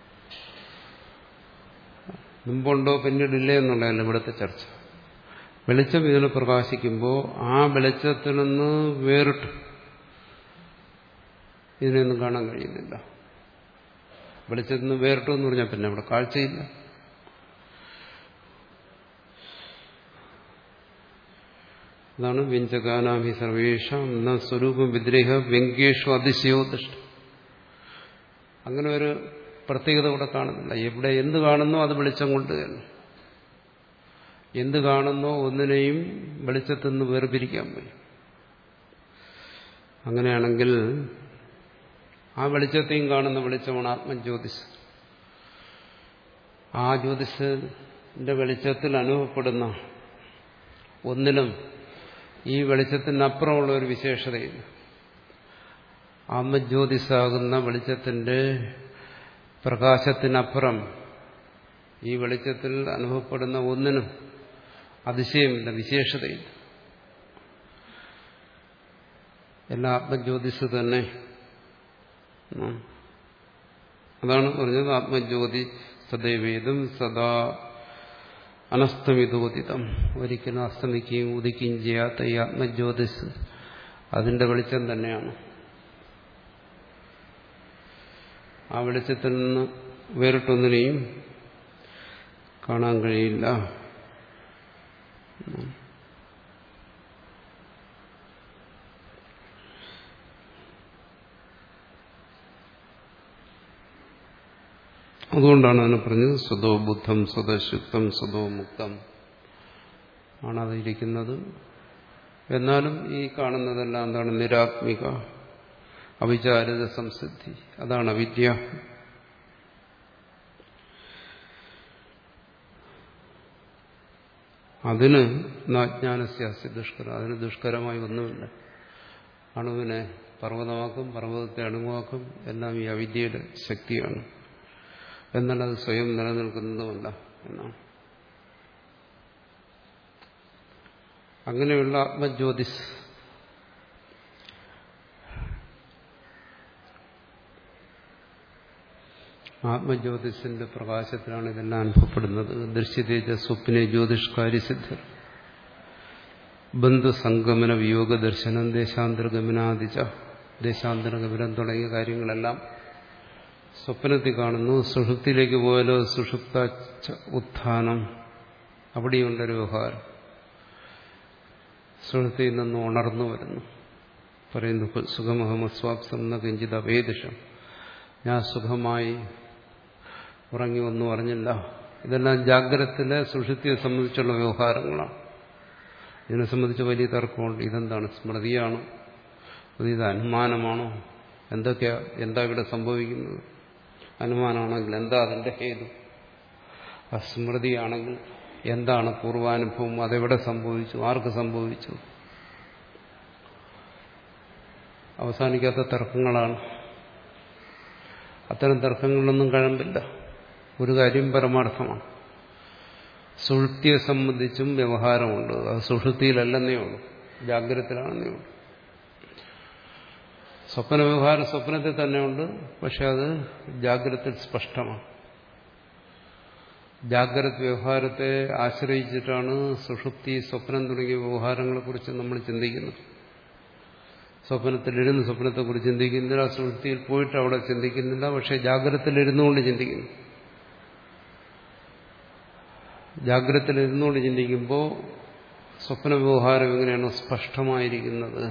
മുമ്പുണ്ടോ പിന്നീടില്ലേ എന്നുള്ളതല്ല ഇവിടുത്തെ ചർച്ച. വെളിച്ചം ഇതിനെ പ്രകാശിക്കുമ്പോൾ ആ വെളിച്ചത്തിൽ നിന്ന് വേറിട്ട് ഇതിനെയൊന്നും കാണാൻ കഴിയുന്നില്ല. വെളിച്ചത്തിൽ നിന്ന് വേറിട്ടു എന്ന് പറഞ്ഞാൽ പിന്നെ അവിടെ കാഴ്ചയില്ല. അതാണ് വ്യഞ്ജകാനാമി സർവേഷാം ന സ്വരൂപം വിദ്രേഹ വ്യംഗ്യേഷു അതിശയോ ദൃഷ്ട. അങ്ങനെ ഒരു പ്രത്യേകത ഇവിടെ കാണുന്നില്ല. എവിടെ എന്ത് കാണുന്നോ അത് വെളിച്ചം കൊണ്ട് തന്നെ. എന്ത് കാണുന്നോ ഒന്നിനെയും വെളിച്ചത്തിൽ നിന്ന് വേർപിരിക്കാൻ പറ്റും. അങ്ങനെയാണെങ്കിൽ ആ വെളിച്ചത്തെയും കാണുന്ന വെളിച്ചമാണ് ആത്മജ്യോതിസ്. ആ ജ്യോതിസിന്റെ വെളിച്ചത്തിൽ അനുഭവപ്പെടുന്ന ഒന്നിനും ഈ വെളിച്ചത്തിനപ്പുറമുള്ള ഒരു വിശേഷതയില്ല. ആത്മജ്യോതിസാകുന്ന വെളിച്ചത്തിന്റെ പ്രകാശത്തിനപ്പുറം ഈ വെളിച്ചത്തിൽ അനുഭവപ്പെടുന്ന ഒന്നിനും അതിശയമില്ല, വിശേഷതയില്ല. എല്ലാ ആത്മജ്യോതിസ് തന്നെ. അതാണ് പറഞ്ഞത് ആത്മജ്യോതി സദൈവേദം സദാ അനസ്തമിതോദിതം. ഒരിക്കലും അസ്തമിക്കുകയും ഉദിക്കുകയും ചെയ്യാത്ത ഈ ആത്മജ്യോതിസ് അതിന്റെ വെളിച്ചം തന്നെയാണ്. ആ വെളിച്ചത്തിൽ നിന്ന് വേറിട്ടൊന്നിനെയും കാണാൻ കഴിയില്ല. അതുകൊണ്ടാണ് അതിനെ പറഞ്ഞത് സ്വതോ ബുദ്ധം സ്വതശുദ്ധം സ്വതോ മുക്തം ആണതിരിക്കുന്നത്. എന്നാലും ഈ കാണുന്നതെല്ലാം എന്താണ്? നിരാത്മിക അവിചാരിത സംസിദ്ധി. അതാണ് അവിദ്യ. അതിന് നാജ്ഞാനസ്യാസ്യ ദുഷ്കരം. അതിന് ദുഷ്കരമായി ഒന്നുമില്ല. അണുവിനെ പർവ്വതമാക്കും, പർവ്വതത്തെ അണുവാക്കും. എല്ലാം ഈ അവിദ്യയുടെ ശക്തിയാണ്. എന്നാൽ അത് സ്വയം നിലനിൽക്കുന്നതുമല്ല എന്നാണ്. അങ്ങനെയുള്ള ആത്മജ്യോതിസ് ആത്മജ്യോതിസിന്റെ പ്രകാശത്തിലാണ് ഇതെല്ലാം അനുഭവപ്പെടുന്നത്. ദൃശ്യതേജ സ്വപ്നെ ജ്യോതിഷ്കാരി സിദ്ധ ബന്ധുസംഗമന വിയോഗ ദർശനം ദേശാന്തരഗമനാദിച്ച ദേശാന്തരഗമനം തുടങ്ങിയ കാര്യങ്ങളെല്ലാം സ്വപ്നത്തിൽ കാണുന്നു. സുഷുപ്തിയിലേക്ക് പോയാലോ സുഷുപ്ത ഉത്ഥാനം, അവിടെയുണ്ടൊരു വ്യവഹാരം. സുഷുപ്തിയിൽ നിന്ന് ഉണർന്നു വരുന്നു. പറയുന്നു സുഖമഹമസ്വാപ്സം എന്ന കിഞ്ചിത് അവേദിഷം. ഞാൻ സുഖമായി ഉറങ്ങി ഒന്നും അറിഞ്ഞില്ല. ഇതെല്ലാം ജാഗ്രതത്തിലെ സുഷുപ്തിയെ സംബന്ധിച്ചുള്ള വ്യവഹാരങ്ങളാണ്. ഇതിനെ സംബന്ധിച്ച് വലിയ തർക്കമുണ്ട്. ഇതെന്താണ്? സ്മൃതിയാണോ? ഇത് അനുമാനമാണോ? എന്തൊക്കെയാ എന്താ ഇവിടെ സംഭവിക്കുന്നത്? അനുമാനമാണെങ്കിൽ എന്താ അതിന്റെ ഹേതു? അസ്മൃതിയാണെങ്കിൽ എന്താണ് പൂർവാനുഭവം? അതെവിടെ സംഭവിച്ചു? ആർക്ക് സംഭവിച്ചു? അവസാനിക്കാത്ത തർക്കങ്ങളാണ്. അത്തരം തർക്കങ്ങളിലൊന്നും കഴമ്പില്ല. ഒരു കാര്യം പരമാർത്ഥമാണ്. സുഷുപ്തിയെ സംബന്ധിച്ചും വ്യവഹാരമുണ്ട്. അത് സുഷുപ്തിയിലല്ലെന്നേ ഉള്ളൂ, ജാഗ്രതത്തിലാണെന്നേ ഉള്ളൂ. സ്വപ്ന വ്യവഹാരം സ്വപ്നത്തിൽ തന്നെയുണ്ട്, പക്ഷെ അത് ജാഗ്രതത്തിൽ സ്പഷ്ടമാണ്. ജാഗ്രത വ്യവഹാരത്തെ ആശ്രയിച്ചിട്ടാണ് സുഷുപ്തി, സ്വപ്നം തുടങ്ങിയ വ്യവഹാരങ്ങളെക്കുറിച്ച് നമ്മൾ ചിന്തിക്കുന്നത്. സ്വപ്നത്തിലിരുന്ന് സ്വപ്നത്തെക്കുറിച്ച് ചിന്തിക്കുന്നില്ല, സുഷുപ്തിയിൽ പോയിട്ട് അവിടെ ചിന്തിക്കുന്നില്ല, പക്ഷെ ജാഗ്രതത്തിലിരുന്നുകൊണ്ട് ചിന്തിക്കുന്നു. ജാഗ്രതത്തിലിരുന്നുകൊണ്ട് ചിന്തിക്കുമ്പോൾ സ്വപ്ന വ്യവഹാരം എങ്ങനെയാണോ സ്പഷ്ടമായിരിക്കുന്നത്,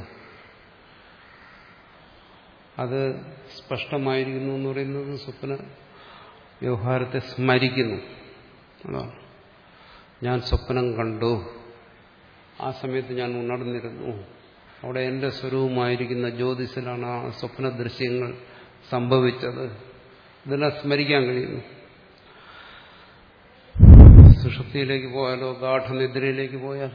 അത് സ്പഷ്ടമായിരിക്കുന്നു എന്ന് പറയുന്നത് സ്വപ്ന വ്യവഹാരത്തെ സ്മരിക്കുന്നു. അതാണ് ഞാൻ സ്വപ്നം കണ്ടു, ആ സമയത്ത് ഞാൻ ഉണർന്നിരുന്നു, അവിടെ എന്റെ സ്വരൂപമായിരിക്കുന്ന ജ്യോതിസിലാണ് ആ സ്വപ്ന ദൃശ്യങ്ങൾ സംഭവിച്ചത്. ഇതെല്ലാം സ്മരിക്കാൻ കഴിയുന്നു. സുഷുപ്തിയിലേക്ക് പോയാലോ, ഗാഠനിദ്രയിലേക്ക് പോയാൽ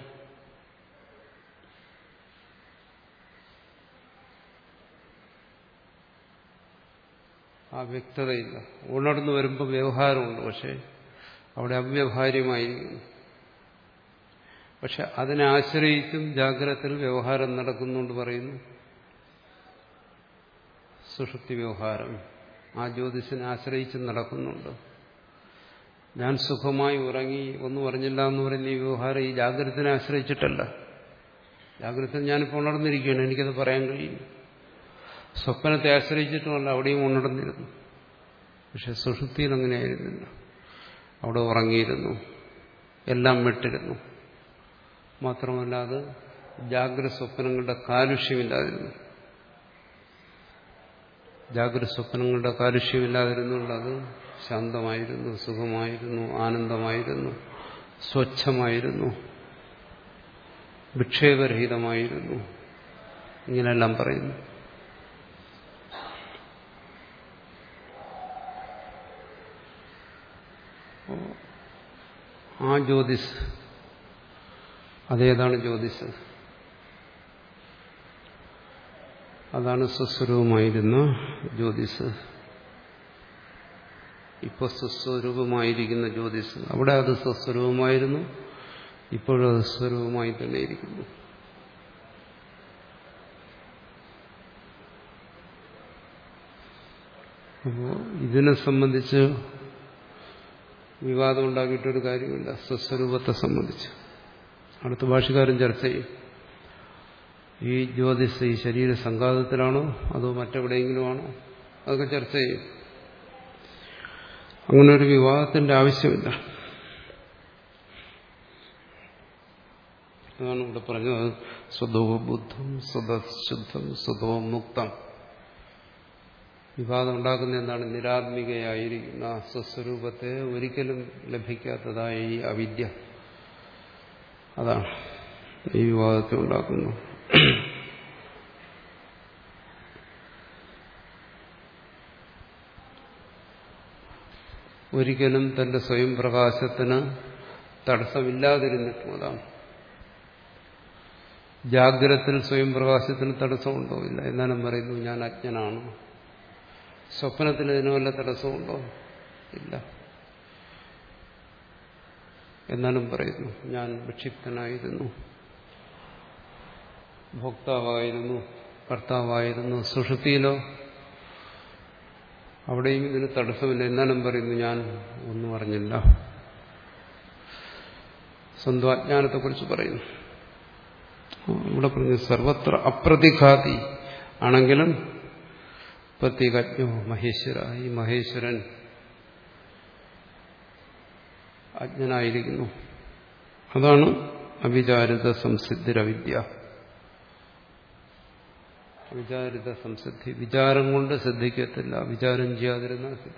ആ വ്യക്തതയില്ല. ഉണർന്നു വരുമ്പോൾ വ്യവഹാരമുണ്ട്, പക്ഷെ അവിടെ അവ്യവഹാര്യമായിരിക്കുന്നു. പക്ഷെ അതിനെ ആശ്രയിച്ചും ജാഗ്രതത്തിൽ വ്യവഹാരം നടക്കുന്നുണ്ട് പറയുന്നു. സുഷുപ്തി വ്യവഹാരം ആ ജ്യോതിസിനെ ആശ്രയിച്ചും നടക്കുന്നുണ്ട്. ഞാൻ സുഖമായി ഉറങ്ങി ഒന്നും അറിഞ്ഞില്ല എന്ന് പറയുന്ന ഈ വ്യവഹാരം ഈ ജാഗ്രതത്തിനെ ആശ്രയിച്ചിട്ടല്ല. ജാഗ്രതത്തിൽ ഞാനിപ്പോൾ ഉണർന്നിരിക്കുകയാണ്, എനിക്കത് പറയാൻ കഴിയും. സ്വപ്നത്തെ ആശ്രയിച്ചിട്ടുമല്ല, അവിടെയും ഉണർന്നിരുന്നു. പക്ഷെ സുഷുപ്തിയിൽ അങ്ങനെയായിരുന്നില്ല. അവിടെ ഉറങ്ങിയിരുന്നു, എല്ലാം വിട്ടിരുന്നു. മാത്രമല്ല അത് ജാഗ്രത സ്വപ്നങ്ങളുടെ കാലുഷ്യമില്ലാതിരുന്നു. ജാഗ്രത സ്വപ്നങ്ങളുടെ കാലുഷ്യമില്ലാതിരുന്നുള്ളത് ശാന്തമായിരുന്നു, സുഖമായിരുന്നു, ആനന്ദമായിരുന്നു, സ്വച്ഛമായിരുന്നു, വിക്ഷേപരഹിതമായിരുന്നു. ഇങ്ങനെയെല്ലാം പറയുന്നു. ആ ജ്യോതിസ്, അതേതാണ് ജ്യോതിസ്? അതാണ് സ്വസ്വരൂപമായിരുന്ന ജ്യോതിസ്. ഇപ്പോൾ സ്വസ്വരൂപമായിരിക്കുന്ന ജ്യോതിസ്, അവിടെ അത് സ്വസ്വരൂപമായിരുന്നു, ഇപ്പോഴും അത് സ്വരൂപമായി തന്നെ ഇരിക്കുന്നു. അപ്പോൾ ഇതിനെ സംബന്ധിച്ച് വിവാദം ഉണ്ടാക്കിയിട്ടൊരു കാര്യമില്ല. സ്വസ്വരൂപത്തെ സംബന്ധിച്ച് അടുത്ത ഭാഷകാരൻ ചർച്ച ചെയ്യും. ഈ ജ്യോതിസ് ഈ ശരീര സംഘാതത്തിലാണോ അതോ മറ്റെവിടെയെങ്കിലും ആണോ, അതൊക്കെ ചർച്ച ചെയ്യും. അങ്ങനെ ഒരു വിവാദത്തിന്റെ ആവശ്യമില്ല. അതാണ് ഇവിടെ പറഞ്ഞത്. സ്വതോ ബുദ്ധം സ്വതശുദ്ധം സ്വതോ മുക്തം. വിവാദം ഉണ്ടാക്കുന്ന എന്താണ്? നിരാത്മികയായിരിക്കുന്ന സ്വസ്വരൂപത്തെ ഒരിക്കലും ലഭിക്കാത്തതായ ഈ അവിദ്യ, അതാണ് ഈ വിവാദത്തെ ഉണ്ടാക്കുന്നത്. ഒരിക്കലും തന്റെ സ്വയം പ്രകാശത്തിന് തടസ്സമില്ലാതിരുന്നിട്ടും, അതാണ് ജാഗ്രതത്തിൽ സ്വയം പ്രകാശത്തിന് തടസ്സമുണ്ടോ? ഇല്ല. എന്നാലും പറയുന്നു ഞാൻ അജ്ഞനാണ്. സ്വപ്നത്തിൽ ഇതിന് വല്ല തടസ്സമുണ്ടോ? ഇല്ല. എന്നാലും പറയുന്നു ഞാൻ വിക്ഷിപ്തനായിരുന്നു, ഭോക്താവായിരുന്നു, കർത്താവായിരുന്നു. സുഷുപ്തിയിലോ അവിടെയും ഇതിന് തടസ്സമില്ല. എന്നാലും പറയുന്നു ഞാൻ ഒന്നും അറിഞ്ഞില്ല. സ്വന്തം അജ്ഞാനത്തെക്കുറിച്ച് പറയുന്നു. ഇവിടെ പറഞ്ഞു സർവത്ര അപ്രതിഘാതി ആണെങ്കിലും പ്രത്യേകജ്ഞോ മഹേശ്വര, ഈ മഹേശ്വരൻ അജ്ഞനായിരിക്കുന്നു. അതാണ് അവിചാരിത സംസിദ്ധിരവിദ്യ. അവിചാരിത സംസിദ്ധി, വിചാരം കൊണ്ട് സിദ്ധിക്കത്തില്ല, വിചാരം ചെയ്യാതിരുന്നാൽ സിദ്ധി.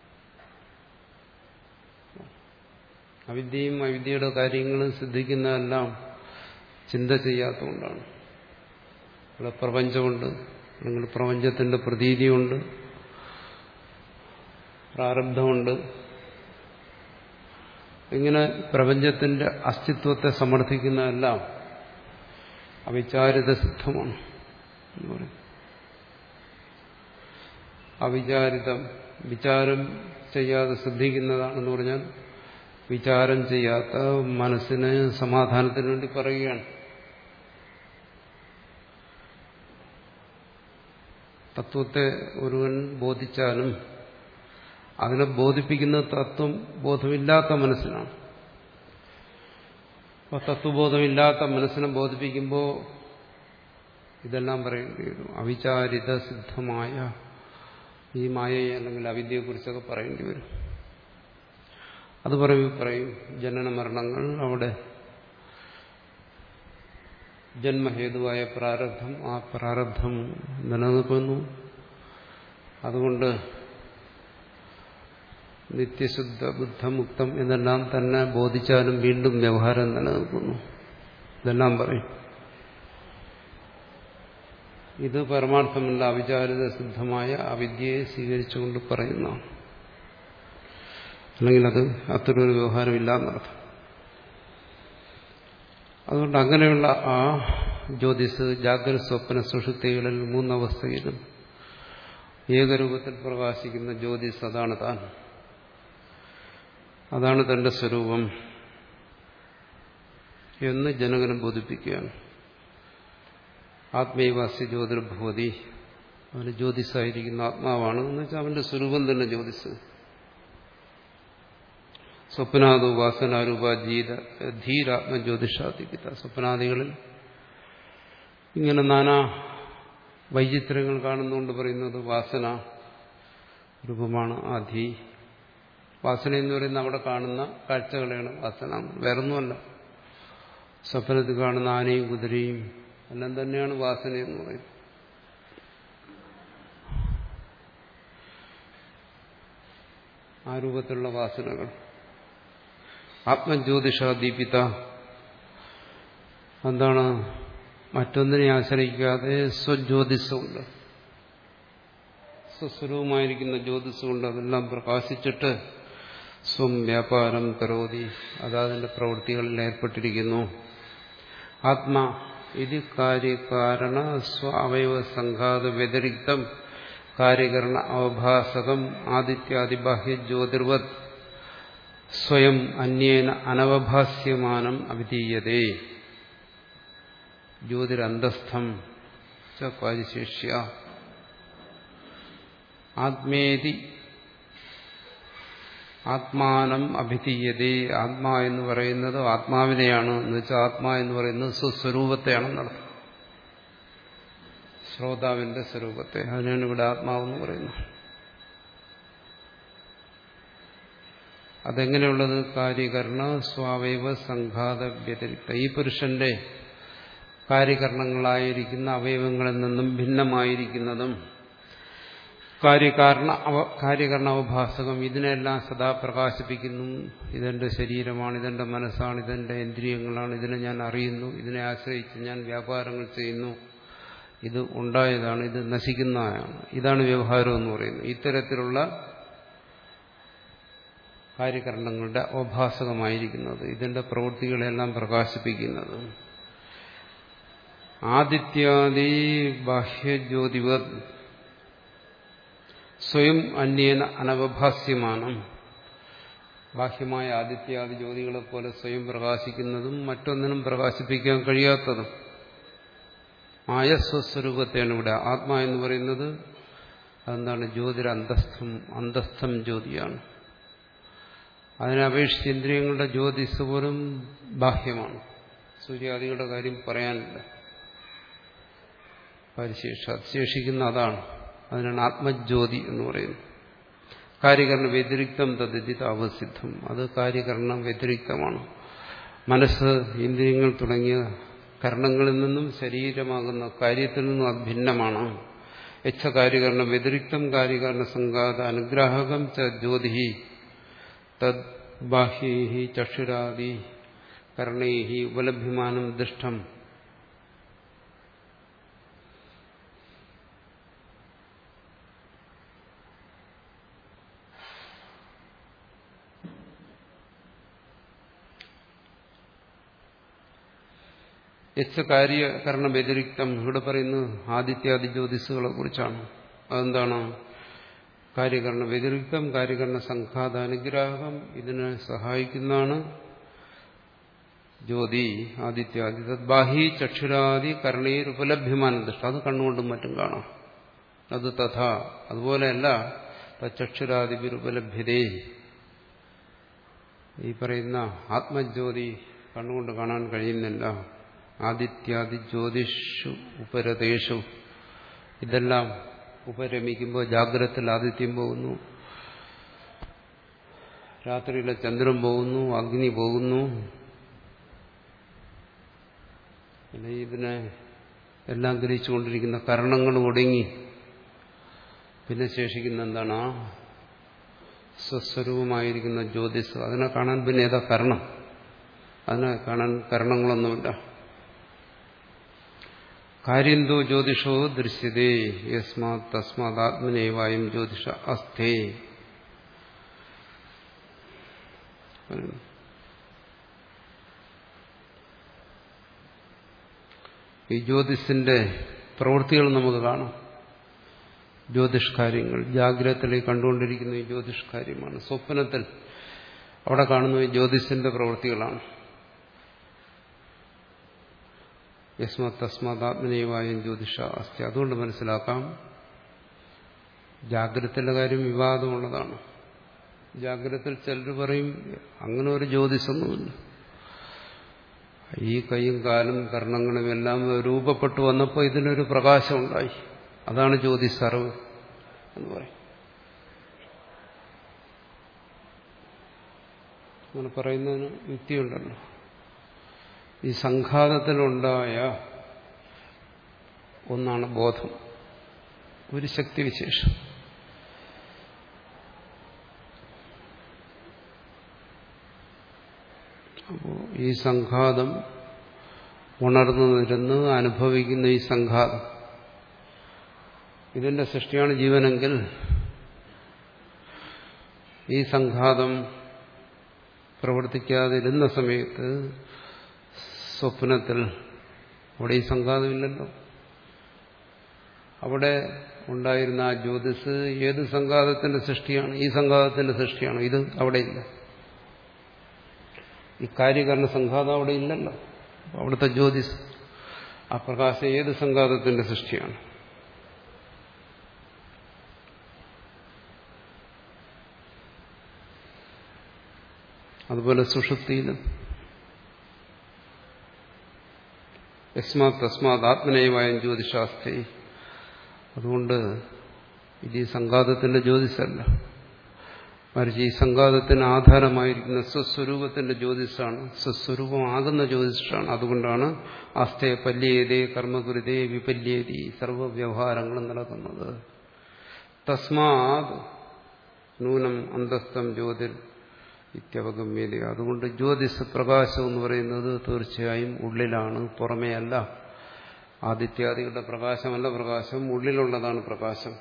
അവിദ്യയും അവിദ്യയുടെ കാര്യങ്ങളും സിദ്ധിക്കുന്നതെല്ലാം ചിന്ത ചെയ്യാത്തതുകൊണ്ടാണ്. ഇവിടെ പ്രപഞ്ചമുണ്ട്, അല്ലെങ്കിൽ പ്രപഞ്ചത്തിന്റെ പ്രതീതിയുണ്ട്, പ്രാരബ്ധമുണ്ട്. ഇങ്ങനെ പ്രപഞ്ചത്തിന്റെ അസ്തിത്വത്തെ സമർത്ഥിക്കുന്നതെല്ലാം അവിചാരിത സിദ്ധമാണ് എന്ന് പറയും. അവിചാരിതം, വിചാരം ചെയ്യാതെ സിദ്ധിക്കുന്നതാണെന്ന് പറഞ്ഞാൽ വിചാരം ചെയ്യാത്ത മനസ്സിന് സമാധാനത്തിന് വേണ്ടി പറയുകയാണ്. തത്വത്തെ ഒരുവൻ ബോധിച്ചാലും അതിനെ ബോധിപ്പിക്കുന്ന തത്വം ബോധമില്ലാത്ത മനസ്സിനാണ്. അപ്പോൾ തത്വബോധമില്ലാത്ത മനസ്സിനെ ബോധിപ്പിക്കുമ്പോൾ ഇതെല്ലാം പറയേണ്ടി വരും. അവിചാരിത സിദ്ധമായ ഈ മായയെ അല്ലെങ്കിൽ അവിദ്യയെക്കുറിച്ചൊക്കെ പറയേണ്ടി വരും. അത് പറയും പറയും ജനന മരണങ്ങൾ, അവിടെ ജന്മഹേതുവായ പ്രാരബ്ധം, ആ പ്രാരബ്ധം നിലനിൽക്കുന്നു. അതുകൊണ്ട് നിത്യശുദ്ധ ബുദ്ധമുക്തം എന്നെല്ലാം തന്നെ ബോധിച്ചാലും വീണ്ടും വ്യവഹാരം നിലനിൽക്കുന്നു. ഇതെല്ലാം പറയും. ഇത് പരമാർത്ഥമുള്ള അവിചാരിത സിദ്ധമായ അവിദ്യയെ സ്വീകരിച്ചുകൊണ്ട് പറയുന്നതാണ്. അല്ലെങ്കിൽ അത് അത്തരൊരു വ്യവഹാരമില്ല എന്നർത്ഥം. അതുകൊണ്ട് അങ്ങനെയുള്ള ആ ജ്യോതിസ് ജാഗ്രത സ്വപ്ന സുഷുപ്തികളിൽ മൂന്നവസ്ഥയിലും ഏകരൂപത്തിൽ പ്രകാശിക്കുന്ന ജ്യോതിസ് അതാണ് താൻ, അതാണ് തന്റെ സ്വരൂപം എന്ന് ജനകനെ ബോധിപ്പിക്കുകയാണ്. ആത്മൈവാസ്യ ജ്യോതിർഭവതി, അവന് ജ്യോതിസായിരിക്കുന്ന ആത്മാവാണ് എന്ന് വെച്ചാൽ അവന്റെ സ്വരൂപം തന്നെ ജ്യോതിസ്. സ്വപ്നാദോ വാസനാരൂപ ജീത ധീരാത്മജ്യോതിഷാധിപിത. സ്വപ്നാദികളിൽ ഇങ്ങനെ നാനാ വൈചിത്ര്യങ്ങൾ കാണുന്നുകൊണ്ട് പറയുന്നത് വാസന രൂപമാണ് ആ ധീ. വാസന എന്ന് പറയുന്നത് അവിടെ കാണുന്ന കാഴ്ചകളെയാണ് വാസന, വേറൊന്നുമല്ല. സ്വപ്നത്തിൽ കാണുന്ന ആനയും കുതിരയും എല്ലാം തന്നെയാണ് വാസന എന്ന് പറയുന്നത്. ആ രൂപത്തിലുള്ള വാസനകൾ. ആത്മജ്യോതിഷാദീപിത എന്താണ്? മറ്റൊന്നിനെ ആശ്രയിക്കാതെ സ്വജ്യോതിസ്സുണ്ട്, സ്വസ്വരൂപമായിരിക്കുന്ന ജ്യോതിസ്സുകൊണ്ട് അതെല്ലാം പ്രകാശിച്ചിട്ട് സ്വം വ്യാപാരം കരോതി, അതാതിന്റെ പ്രവൃത്തികളിൽ ഏർപ്പെട്ടിരിക്കുന്നു. ആത്മാ ഇത് കാര്യകാരണ സ്വ അവയവ സംഘാത വ്യതിരിക്തം കാര്യകരണ അവഭാസകം ആദിത്യാദിബാഹ്യ ജ്യോതിർവത് സ്വയം അന്യേന അനവഭാസ്യമാനം അവിധീയതേ ജ്യോതിരന്തസ്ഥം ച കാര്യശേഷ്യ. ആത്മേതി ആത്മാനം അഭിധീയതേ. ആത്മാ എന്ന് പറയുന്നത് ആത്മാവിനെയാണ് എന്ന് വെച്ചാൽ ആത്മാ എന്ന് പറയുന്നത് സ്വസ്വരൂപത്തെയാണെന്നർത്ഥം, ശ്രോതാവിന്റെ സ്വരൂപത്തെ. അതിനാണ് ഇവിടെ ആത്മാവെന്ന് പറയുന്നത്. അതെങ്ങനെയുള്ളത്? കാര്യകരണ സ്വാവയവ സംഘാത വ്യതിരിക്ത. ഈ പുരുഷന്റെ കാര്യകരണങ്ങളായിരിക്കുന്ന അവയവങ്ങളിൽ നിന്നും ഭിന്നമായിരിക്കുന്നതും കാര്യകാരണ കാര്യകരണ അവഭാസകം, ഇതിനെല്ലാം സദാ പ്രകാശിപ്പിക്കുന്നു. ഇതെന്റെ ശരീരമാണ്, ഇതെന്റെ മനസ്സാണ്, ഇതെന്റെ ഇന്ദ്രിയങ്ങളാണ്, ഇതിനെ ഞാൻ അറിയുന്നു, ഇതിനെ ആശ്രയിച്ച് ഞാൻ വ്യാപാരങ്ങൾ ചെയ്യുന്നു, ഇത് ഉണ്ടായതാണ്, ഇത് നശിക്കുന്നതാണ്, ഇതാണ് വ്യവഹാരം എന്ന് പറയുന്നത്. ഇത്തരത്തിലുള്ള കാര്യകരണങ്ങളുടെ അവഭാസകമായിരിക്കുന്നത്, ഇതിന്റെ പ്രവൃത്തികളെല്ലാം പ്രകാശിപ്പിക്കുന്നത്. ആദിത്യാദി ബാഹ്യജ്യോതിവത് സ്വയം അന്യേന അനവഭാസ്യമാനം. ബാഹ്യമായ ആദിത്യാദി ജ്യോതികളെ പോലെ സ്വയം പ്രകാശിക്കുന്നതും മറ്റൊന്നിനും പ്രകാശിപ്പിക്കാൻ കഴിയാത്തതും ആയ സ്വസ്വരൂപത്തെയാണ് ഇവിടെ ആത്മാ എന്ന് പറയുന്നത്. അതെന്താണ്? ജ്യോതിരന്തസ്ഥം, അന്തസ്ഥം ജ്യോതിയാണ്. അതിനെ അപേക്ഷിച്ച് ഇന്ദ്രിയങ്ങളുടെ ജ്യോതിസ് പോലും ബാഹ്യമാണ്. സൂര്യാദികളുടെ കാര്യം പറയാനില്ല. പരിശേഷ ശേഷിക്കുന്ന അതാണ്. അതിനാണ് ആത്മജ്യോതി എന്ന് പറയുന്നത്. കാര്യകരണ വ്യതിരിക്തം തദ്ധിത അവസിദ്ധം. അത് കാര്യകരണം വ്യതിരിക്തമാണ്. മനസ്സ്, ഇന്ദ്രിയങ്ങൾ തുടങ്ങിയ കരണങ്ങളിൽ നിന്നും ശരീരമാകുന്ന കാര്യത്തിൽ നിന്നും അത് ഭിന്നമാണ്. യച്ഛ കാര്യകരണം വ്യതിരിക്തം കാര്യകരണ സംഘാത അനുഗ്രാഹകം ച ജ്യോതി തദ് ബാഹ്യൈഹി ചക്ഷുരാദി കർണൈഹി ഉപലഭ്യമാനം ദൃഷ്ടം. യച്ഛ കാര്യകരണ വ്യതിരിക്തം ഇവിടെ പറയുന്നത് ആദിത്യാദി ജ്യോതിസുകളെ കുറിച്ചാണ്. അതെന്താണ്? കാര്യകരണ വ്യതിരിക്തം, കാര്യകരണ സംഘാത അനുഗ്രാഹം, ഇതിനെ സഹായിക്കുന്നതാണ് ജ്യോതി ആദിത്യാദി. ബാഹി ചക്ഷുരാദി കർണീർ ഉപലഭ്യമാന ദൃഷ്ട, അത് കണ്ണുകൊണ്ടും മറ്റും കാണാം. അത് തഥാ അതുപോലെയല്ല ചക്ഷുരാദിപുപലഭ്യതേ, ഈ പറയുന്ന ആത്മജ്യോതി കണ്ണുകൊണ്ട് കാണാൻ കഴിയുന്നില്ല. ആദിത്യാദി ജ്യോതിഷു ഉപരതേഷു, ഇതെല്ലാം ഉപരമിക്കുമ്പോൾ ജാഗ്രതത്തിൽ ആദിത്യം പോകുന്നു, രാത്രിയിലെ ചന്ദ്രൻ പോകുന്നു, അഗ്നി പോകുന്നു. പിന്നെ ഇതിനെ എല്ലാം ഗ്രഹിച്ചുകൊണ്ടിരിക്കുന്ന കരണങ്ങൾ ഒടുങ്ങി പിന്നെ ശേഷിക്കുന്ന എന്താണ്? ആ സ്വസ്വരൂപമായിരിക്കുന്ന ജ്യോതിസ്. അതിനെ കാണാൻ പിന്നെ ഏതാ കരണം? അതിനെ കാണാൻ കരണങ്ങളൊന്നുമില്ല. കാര്യന്തോ ജ്യോതിഷോ ദൃശ്യതേ യസ്മാത് തസ്മാത് ആത്മനേവായം ജ്യോതിഷ അസ്ഥേ. ഈ ജ്യോതിസിന്റെ പ്രവൃത്തികൾ നമുക്ക് കാണാം. ജ്യോതിഷ് കാര്യങ്ങൾ ജാഗ്രതത്തിലേക്ക് കണ്ടുകൊണ്ടിരിക്കുന്ന ഈ ജ്യോതിഷ് കാര്യമാണ്. സ്വപ്നത്തിൽ അവിടെ കാണുന്ന ഈ ജ്യോതിസിന്റെ പ്രവൃത്തികളാണ്. യസ്മാത് തസ്മാത് ആത്മനേവായം ജ്യോതിഷ അസ്തി. അതുകൊണ്ട് മനസ്സിലാക്കാം ജാഗ്രതത്തിലെ കാര്യം വിവാദമുള്ളതാണ്. ജാഗ്രതത്തിൽ ചിലർ പറയും അങ്ങനെ ഒരു ജ്യോതിസൊന്നുമില്ല, ഈ കൈയും കാലും കർണങ്ങളും എല്ലാം രൂപപ്പെട്ടു വന്നപ്പോൾ ഇതിനൊരു പ്രകാശം ഉണ്ടായി, അതാണ് ജ്യോതിസർവ് എന്ന് പറയും. അങ്ങനെ പറയുന്നതിന് യുക്തിയുണ്ടല്ലോ. ഈ സംഘാതത്തിലുണ്ടായ ഒന്നാണ് ബോധം, ഒരു ശക്തിവിശേഷം. അപ്പോൾ ഈ സംഘാതം ഉണർന്നു നിരുന്ന് അനുഭവിക്കുന്ന ഈ സംഘാതം, ഇതിന്റെ സൃഷ്ടിയാണ് ജീവനെങ്കിൽ ഈ സംഘാതം പ്രവർത്തിക്കാതിരുന്ന സമയത്ത് സ്വപ്നത്തിൽ അവിടെ ഈ സംഘാതമില്ലല്ലോ. അവിടെ ഉണ്ടായിരുന്ന ആ ജ്യോതിസ് ഏത് സംഘാതത്തിന്റെ സൃഷ്ടിയാണ്? ഈ സംഘാതത്തിന്റെ സൃഷ്ടിയാണ്. ഇത് അവിടെ ഇല്ല. ഈ കാര്യകരണ സംഘാതം അവിടെ ഇല്ലല്ലോ. അവിടുത്തെ ജ്യോതിസ്, ആ പ്രകാശം ഏത് സംഘാതത്തിന്റെ സൃഷ്ടിയാണ്? അതുപോലെ സുഷുപ്തിയിലും യസ്മാത് തസ്മാത് ആത്മനേവായം ജ്യോതിഷാസ്തി. അതുകൊണ്ട് ഇത് ഈ സംഘാതത്തിന്റെ ജ്യോതിഷല്ല, മറിച്ച് ഈ സംഘാതത്തിന് ആധാരമായിരിക്കുന്ന സ്വസ്വരൂപത്തിന്റെ ജ്യോതിഷാണ്, സ്വസ്വരൂപമാകുന്ന ജ്യോതിഷാണ്. അതുകൊണ്ടാണ് ആസ്ഥേ പല്യേതേ കർമ്മകുരുതേ വിപല്യേതി സർവവ്യവഹാരങ്ങളും നടക്കുന്നത്. തസ്മാത് നൂനം അന്തസ്ഥം ജ്യോതിർ ഇത്യവഗമ്യത. അതുകൊണ്ട് ജ്യോതിസ് പ്രകാശം എന്ന് പറയുന്നത് തീർച്ചയായും ഉള്ളിലാണ്, പുറമേ അല്ല. ആദിത്യാദികളുടെ പ്രകാശമല്ല പ്രകാശം, ഉള്ളിലുള്ളതാണ് പ്രകാശം.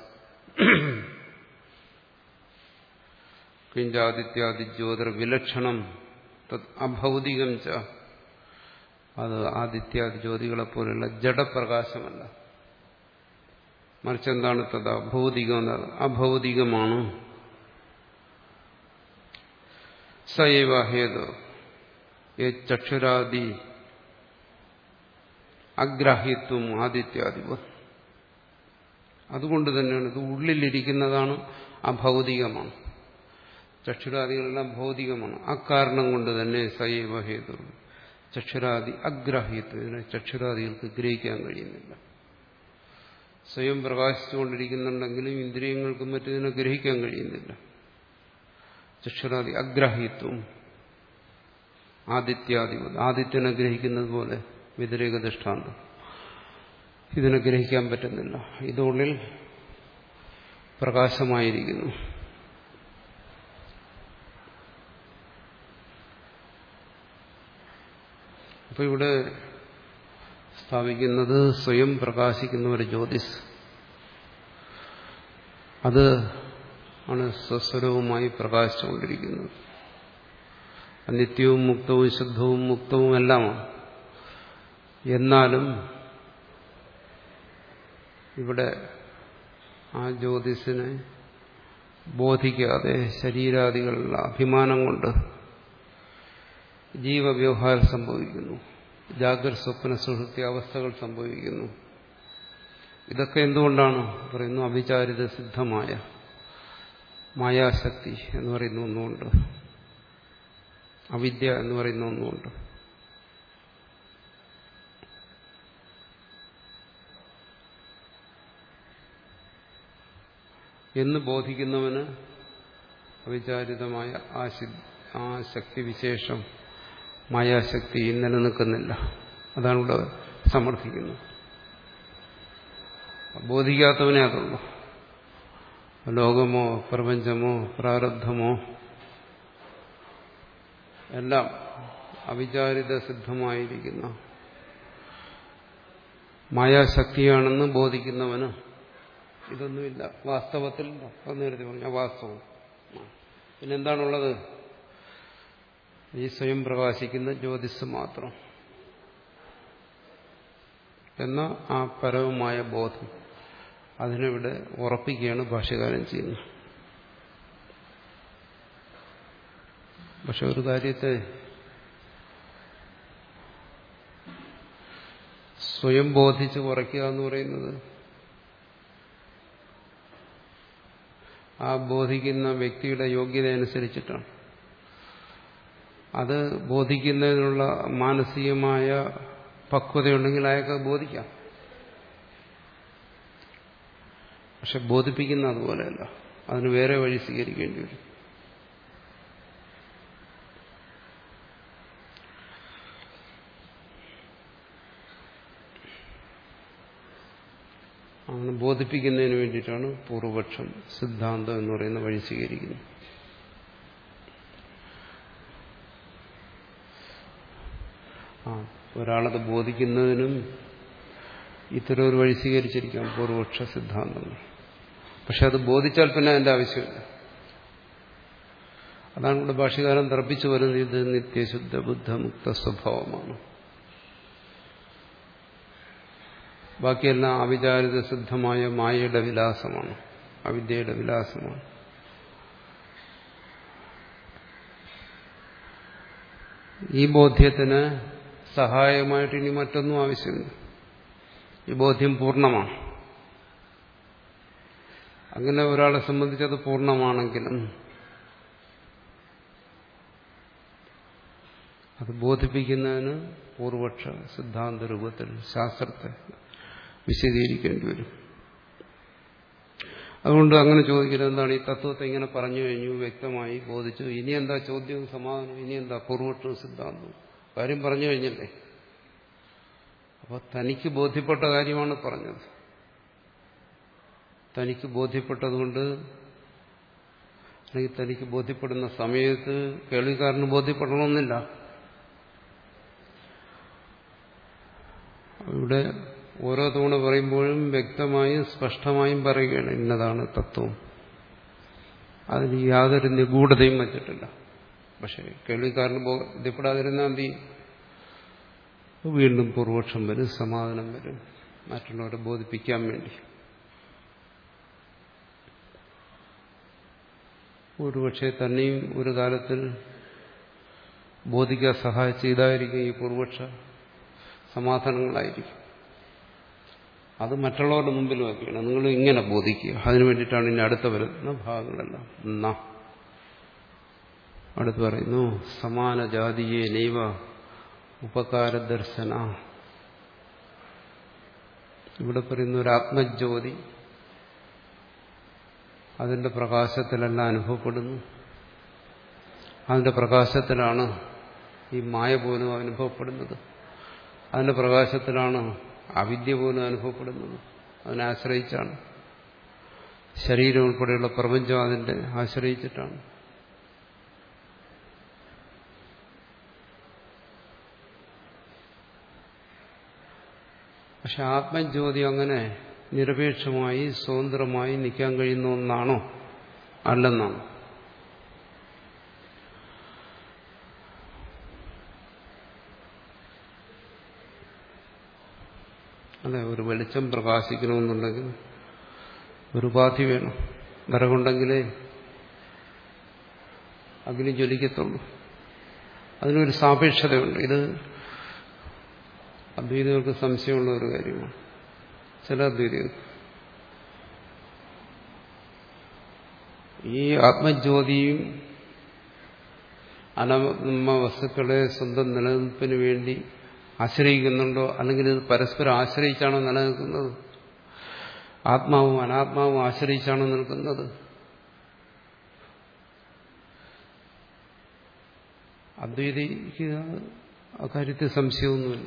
കിഞ്ചാദിത്യാദി ജ്യോതിർ വിലക്ഷണം തത് അഭൗതികം ച. അത് ആദിത്യാദി ജ്യോതികളെ പോലെയുള്ള ജഡപ്രകാശമല്ല, മറിച്ച് എന്താണ്? തത് അഭൗതികം, അഭൗതികമാണ്. സൈവ ഹേതു ചക്ഷുരാദി അഗ്രാഹ്യത്വം ആദിത്യാദിവ. അതുകൊണ്ട് തന്നെയാണ് ഇത് ഉള്ളിലിരിക്കുന്നതാണ്, അഭൗതികമാണ്. ചക്ഷുരാദികളെല്ലാം ഭൗതികമാണ്. അക്കാരണം കൊണ്ട് തന്നെ സൈവ ഹേതു ചക്ഷുരാദി അഗ്രാഹ്യത്വം. ഇതിനെ ചക്ഷുരാദികൾക്ക് ഗ്രഹിക്കാൻ കഴിയുന്നില്ല. സ്വയം പ്രകാശിച്ചുകൊണ്ടിരിക്കുന്നുണ്ടെങ്കിലും ഇന്ദ്രിയങ്ങൾക്കും മറ്റിതിനെ ഗ്രഹിക്കാൻ കഴിയുന്നില്ല. ചക്ഷുരാദി അഗ്രാഹ്യത്വം ആദിത്യാദി, ആദിത്യനെ ഗ്രഹിക്കുന്നത് പോലെ വ്യതിരേക ദൃഷ്ടാന്തം. ഇതിനെ ഗ്രഹിക്കാൻ പറ്റുന്നില്ല. ഇതുള്ളിൽ പ്രകാശമായിരിക്കുന്നു. അപ്പൊ ഇവിടെ സ്ഥാപിക്കുന്നത് സ്വയം പ്രകാശിക്കുന്ന ഒരു ജ്യോതിസ്, അത് ആണ് സ്വസ്വരവുമായി പ്രകാശിച്ചുകൊണ്ടിരിക്കുന്നത്. നിത്യവും മുക്തവും ശുദ്ധവും മുക്തവും എല്ലാമാണ്. എന്നാലും ഇവിടെ ആ ജ്യോതിസിനെ ബോധിക്കാതെ ശരീരാദികളുടെ അഭിമാനം കൊണ്ട് ജീവവ്യവഹാരം സംഭവിക്കുന്നു. ജാഗ്രത സ്വപ്ന സുഷുപ്തി അവസ്ഥകൾ സംഭവിക്കുന്നു. ഇതൊക്കെ എന്തുകൊണ്ടാണ് പറയുന്നു? അവിചാരിത സിദ്ധമായ മായാശക്തി എന്ന് പറയുന്ന ഒന്നുകൊണ്ട്, അവിദ്യ എന്ന് പറയുന്ന ഒന്നുകൊണ്ട്. എന്ന് ബോധിക്കുന്നവന് അവിചാരിതമായ ആ ആ ശക്തി വിശേഷം മായാശക്തി നിലനിൽക്കുന്നില്ല. അതാണ് ഇവിടെ സമർത്ഥിക്കുന്നത്. ബോധിക്കാത്തവനെ അതുള്ളൂ. ലോകമോ പ്രപഞ്ചമോ പ്രാരബ്ധമോ എല്ലാം അവിചാരിത സിദ്ധമായിരിക്കുന്ന മായാശക്തിയാണെന്ന് ബോധിക്കുന്നവന് ഇതൊന്നുമില്ല. വാസ്തവത്തിൽ നേരത്തെ പറഞ്ഞ വാസ്തവം പിന്നെന്താണുള്ളത്? ഈ സ്വയം പ്രകാശിക്കുന്ന ജ്യോതിസ് മാത്രം എന്ന ആ പരമമായ ബോധം അതിനിവിടെ ഉറപ്പിക്കുകയാണ് ഭാഷ്യകാരൻ ചെയ്യുന്നത്. പക്ഷെ ഒരു കാര്യത്തെ സ്വയം ബോധിച്ച് ഉറയ്ക്കുക എന്ന് പറയുന്നത് ആ ബോധിക്കുന്ന വ്യക്തിയുടെ യോഗ്യത അനുസരിച്ചിട്ടാണ്. അത് ബോധിക്കുന്നതിനുള്ള മാനസികമായ പക്വതയുണ്ടെങ്കിൽ അയാൾക്ക് ബോധിക്കാം. പക്ഷെ ബോധിപ്പിക്കുന്ന അതുപോലെയല്ല. അതിന് വേറെ വഴി സ്വീകരിക്കേണ്ടി വരും. അങ്ങനെ ബോധിപ്പിക്കുന്നതിന് വേണ്ടിയിട്ടാണ് പൂർവപക്ഷം സിദ്ധാന്തം എന്ന് പറയുന്ന വഴി സ്വീകരിക്കുന്നത്. ആ ഒരാളത് ബോധിക്കുന്നതിനും ഇത്തരം ഒരു വഴി സ്വീകരിച്ചിരിക്കാം പൂർവപക്ഷ സിദ്ധാന്തങ്ങൾ. പക്ഷെ അത് ബോധിച്ചാൽ പിന്നെ അതിന്റെ ആവശ്യമില്ല. അതാണ് ഇവിടെ ഭാഷ്യകാരൻ തർപ്പിച്ചു വരുന്നത്. ഇത് നിത്യശുദ്ധ ബുദ്ധമുക്ത സ്വഭാവമാണ്. ബാക്കിയെല്ലാം അവിചാരിത സിദ്ധമായ മായയുടെ വിലാസമാണ്, അവിദ്യയുടെ വിലാസമാണ്. ഈ ബോധ്യത്തിന് സഹായമായിട്ട് ഇനി മറ്റൊന്നും ആവശ്യമില്ല. ഈ ബോധ്യം പൂർണ്ണമാണ്. അങ്ങനെ ഒരാളെ സംബന്ധിച്ചത് പൂർണ്ണമാണെങ്കിലും അത് ബോധിപ്പിക്കുന്നതിന് പൂർവപക്ഷ സിദ്ധാന്ത രൂപത്തിൽ ശാസ്ത്രത്തെ വിശദീകരിക്കേണ്ടി വരും. അതുകൊണ്ട് അങ്ങനെ ചോദിക്കുന്നത് എന്താണ്? ഈ തത്വത്തെ ഇങ്ങനെ പറഞ്ഞു കഴിഞ്ഞു, വ്യക്തമായി ബോധിച്ചു, ഇനി എന്താ ചോദ്യവും സമാധാനവും, ഇനി എന്താ പൂർവപക്ഷവും സിദ്ധാന്തവും? കാര്യം പറഞ്ഞു കഴിഞ്ഞല്ലേ. അപ്പോൾ തനിക്ക് ബോധ്യപ്പെട്ട കാര്യമാണ് പറഞ്ഞത്. തനിക്ക് ബോധ്യപ്പെട്ടതുകൊണ്ട് അല്ലെങ്കിൽ തനിക്ക് ബോധ്യപ്പെടുന്ന സമയത്ത് കേൾവിക്കാരന് ബോധ്യപ്പെടണമെന്നില്ല. ഇവിടെ ഓരോ തവണ പറയുമ്പോഴും വ്യക്തമായും സ്പഷ്ടമായും പറയുകയാണ് ഇന്നതാണ് തത്വം. അതിന് യാതൊരു നിഗൂഢതയും വച്ചിട്ടില്ല. പക്ഷെ കേൾവിക്കാരന് ബോധ്യപ്പെടാതിരുന്നാൽ എന്ത് ചെയ്യും? വീണ്ടും പൂർവപക്ഷം വരും, സമാധാനം വരും, മറ്റുള്ളവരെ ബോധിപ്പിക്കാൻ വേണ്ടി. ഒരുപക്ഷെ തന്നെയും ഒരു കാലത്തിൽ ബോധിക്കാൻ സഹായിച്ച ഇതായിരിക്കും ഈ പൂർവപക്ഷ സമാധാനങ്ങളായിരിക്കും. അത് മറ്റുള്ളവരുടെ മുമ്പിൽ വയ്ക്കുകയാണ്. നിങ്ങൾ ഇങ്ങനെ ബോധിക്കുക. അതിനു വേണ്ടിയിട്ടാണ് ഇനി അടുത്ത വരുന്ന ഭാഗങ്ങളെല്ലാം. എന്നാ അടുത്ത് പറയുന്നു സമാന ജാതിയെ നൈവ ഉപകാരദർശന. ഇവിടെ പറയുന്ന ഒരു ആത്മജ്യോതി അതിന്റെ പ്രകാശത്തിലെല്ലാം അനുഭവപ്പെടുന്നു. അതിന്റെ പ്രകാശത്തിലാണ് ഈ മായ പോലും അനുഭവപ്പെടുന്നത്. അതിന്റെ പ്രകാശത്തിലാണ് അവിദ്യ പോലും അനുഭവപ്പെടുന്നത്. അതിനെ ആശ്രയിച്ചാണ്. ശരീരം ഉൾപ്പെടെയുള്ള പ്രപഞ്ചം അതിന്റെ ആശ്രയിച്ചിട്ടാണ്. പക്ഷെ ആത്മജ്യോതി അങ്ങനെ നിരപേക്ഷമായി സ്വതന്ത്രമായി നിൽക്കാൻ കഴിയുന്ന ഒന്നാണോ? അല്ലെന്നാണ്. അല്ലെ, ഒരു വെളിച്ചം പ്രകാശിക്കണമെന്നുണ്ടെങ്കിൽ ഒരു ഉപാധി വേണം. വിറകുണ്ടെങ്കിലേ അഗ്നി ജ്വലിക്കത്തുള്ളൂ. അതിനൊരു സാപേക്ഷതയുണ്ട്. ഇത് അദ്വൈതികൾക്ക് സംശയമുള്ള ഒരു കാര്യമാണ്. ചില അദ്വൈതികൾക്ക് ഈ ആത്മജ്യോതിയും അനാത്മ വസ്തുക്കളെ സ്വന്തം നിലനിൽപ്പിന് വേണ്ടി ആശ്രയിക്കുന്നുണ്ടോ, അല്ലെങ്കിൽ ഇത് പരസ്പരം ആശ്രയിച്ചാണോ നിലനിൽക്കുന്നത്? ആത്മാവും അനാത്മാവും ആശ്രയിച്ചാണോ നിൽക്കുന്നത്? അദ്വൈതിക്ക് അക്കാര്യത്തിൽ സംശയമൊന്നുമില്ല.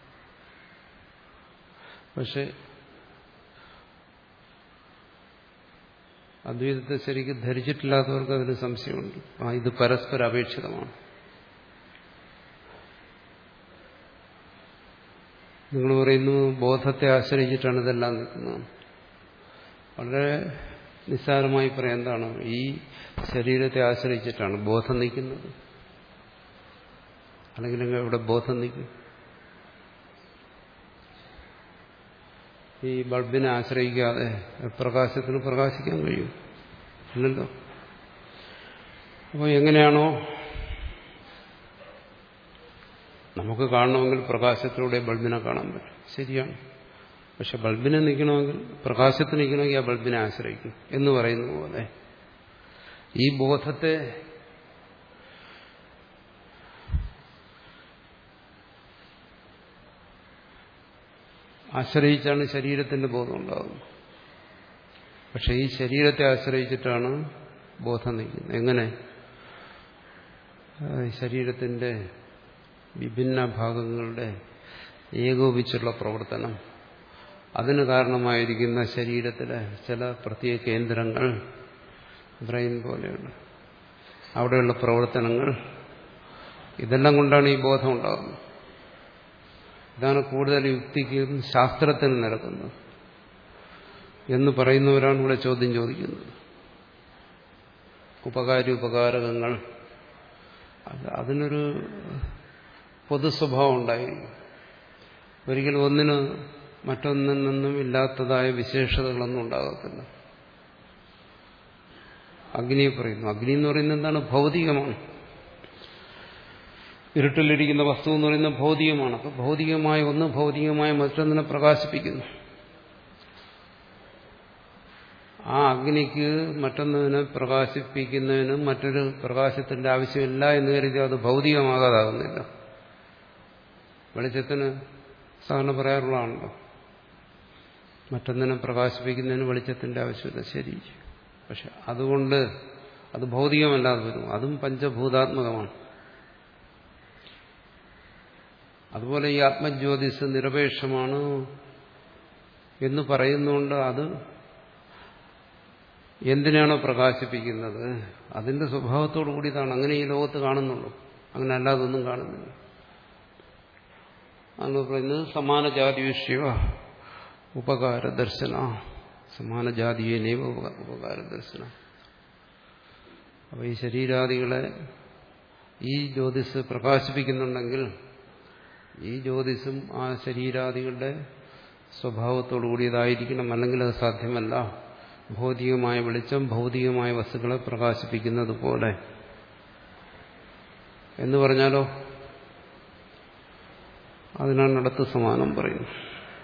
പക്ഷെ അദ്വൈതത്തെ ശരിക്കും ധരിച്ചിട്ടില്ലാത്തവർക്ക് അതിന് സംശയമുണ്ട്. ആ ഇത് പരസ്പര അപേക്ഷിതമാണ്. നിങ്ങൾ പറയുന്നു ബോധത്തെ ആശ്രയിച്ചിട്ടാണ് ഇതെല്ലാം നിൽക്കുന്നത്. വളരെ നിസ്സാരമായി പറയാം. എന്താണ്? ഈ ശരീരത്തെ ആശ്രയിച്ചിട്ടാണ് ബോധം നിൽക്കുന്നത്. അല്ലെങ്കിൽ ഇവിടെ ബോധം നിൽക്കും. ഈ ബൾബിനെ ആശ്രയിക്കാതെ പ്രകാശത്തിന് പ്രകാശിക്കാൻ കഴിയും ഇല്ലല്ലോ. അപ്പോൾ എങ്ങനെയാണോ നമുക്ക് കാണണമെങ്കിൽ പ്രകാശത്തിലൂടെ ബൾബിനെ കാണാൻ പറ്റും, ശരിയാണ്. പക്ഷെ ബൾബിനെ നിൽക്കണമെങ്കിൽ, പ്രകാശത്തിന് നിൽക്കണമെങ്കിൽ ആ ബൾബിനെ ആശ്രയിക്കും എന്ന് പറയുന്ന പോലെ ഈ ബോധത്തെ ആശ്രയിച്ചാണ് ശരീരത്തിന്റെ ബോധം ഉണ്ടാകുന്നത്. പക്ഷെ ഈ ശരീരത്തെ ആശ്രയിച്ചിട്ടാണ് ബോധം നിൽക്കുന്നത്. എങ്ങനെ? ശരീരത്തിന്റെ വിഭിന്ന ഭാഗങ്ങളുടെ ഏകോപിച്ചുള്ള പ്രവർത്തനം, അതിന് കാരണമായിരിക്കുന്ന ശരീരത്തിലെ ചില പ്രത്യേക കേന്ദ്രങ്ങൾ, ബ്രെയിൻ പോലെയുള്ള അവിടെയുള്ള പ്രവർത്തനങ്ങൾ, ഇതെല്ലാം കൊണ്ടാണ് ഈ ബോധം ഉണ്ടാകുന്നത്. ഇതാണ് കൂടുതൽ യുക്തിക്കും ശാസ്ത്രത്തിനും നിരക്കുന്നത് എന്ന് പറയുന്നവരാണ് ഇവിടെ ചോദ്യം ചോദിക്കുന്നത്. ഉപകാരി ഉപകാരകങ്ങൾ, അതിനൊരു പൊതു സ്വഭാവം ഉണ്ടായിരിക്കും. ഒരിക്കലും ഒന്നിന് മറ്റൊന്നിൽ നിന്നും ഇല്ലാത്തതായ വിശേഷതകളൊന്നും ഉണ്ടാകത്തില്ല. അഗ്നിയെ പറയുന്നു. അഗ്നി എന്ന് പറയുന്നത് എന്താണ്? ഭൗതികമാണ്. ഇരുട്ടിലിരിക്കുന്ന വസ്തു എന്ന് പറയുന്നത് ഭൗതികമാണ്. അപ്പോൾ ഭൗതികമായ ഒന്ന് ഭൗതികമായ മറ്റൊന്നിനെ പ്രകാശിപ്പിക്കുന്നു. ആ അഗ്നിക്ക് മറ്റൊന്നിനെ പ്രകാശിപ്പിക്കുന്നതിന് മറ്റൊരു പ്രകാശത്തിന്റെ ആവശ്യമില്ല എന്ന് കരുതി അത് ഭൗതികമാകാതാകുന്നില്ല. വെളിച്ചത്തിന് സാധാരണ പറയാറുള്ളതാണല്ലോ, മറ്റൊന്നിനെ പ്രകാശിപ്പിക്കുന്നതിന് വെളിച്ചത്തിന്റെ ആവശ്യമില്ല. ശരി. പക്ഷെ അതുകൊണ്ട് അത് ഭൗതികമല്ലാതെ വരും. അതും പഞ്ചഭൂതാത്മകമാണ്. അതുപോലെ ഈ ആത്മജ്യോതിസ് നിരപേക്ഷമാണ് എന്ന് പറയുന്നുകൊണ്ട് അത് എന്തിനാണോ പ്രകാശിപ്പിക്കുന്നത് അതിന്റെ സ്വഭാവത്തോടു കൂടിയതാണ്. അങ്ങനെ ഈ ലോകത്ത് കാണുന്നുള്ളൂ, അങ്ങനെ അല്ലാതൊന്നും കാണുന്നില്ല. ആണ് പറയുന്നത് സമാന ജാതിവിഷയ ഉപകാര ദർശന, സമാന ജാതിയേനേവ ഉപകാര ദർശന. അപ്പോൾ ഈ ശരീരാദികളെ ഈ ജ്യോതിസ് പ്രകാശിപ്പിക്കുന്നുണ്ടെങ്കിൽ ഈ ജ്യോതിസും ആ ശരീരാദികളുടെ സ്വഭാവത്തോടു കൂടിയതായിരിക്കണം, അല്ലെങ്കിൽ അത് സാധ്യമല്ല. ഭൗതികമായ വെളിച്ചം ഭൗതികമായ വസ്തുക്കളെ പ്രകാശിപ്പിക്കുന്നത് പോലെ എന്ന് പറഞ്ഞാലോ, അതിനാണ് അടുത്ത് സമാനം പറയുന്നത്.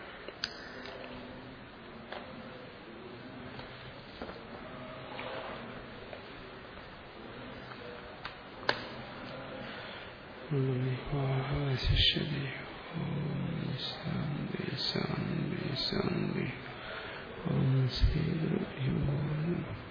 ശിഷ്യതി ഓം ശാന്തി ശാന്തി ശാന്തി ഓം ശ്രീ ഗുരുഭ്യോ നമഃ.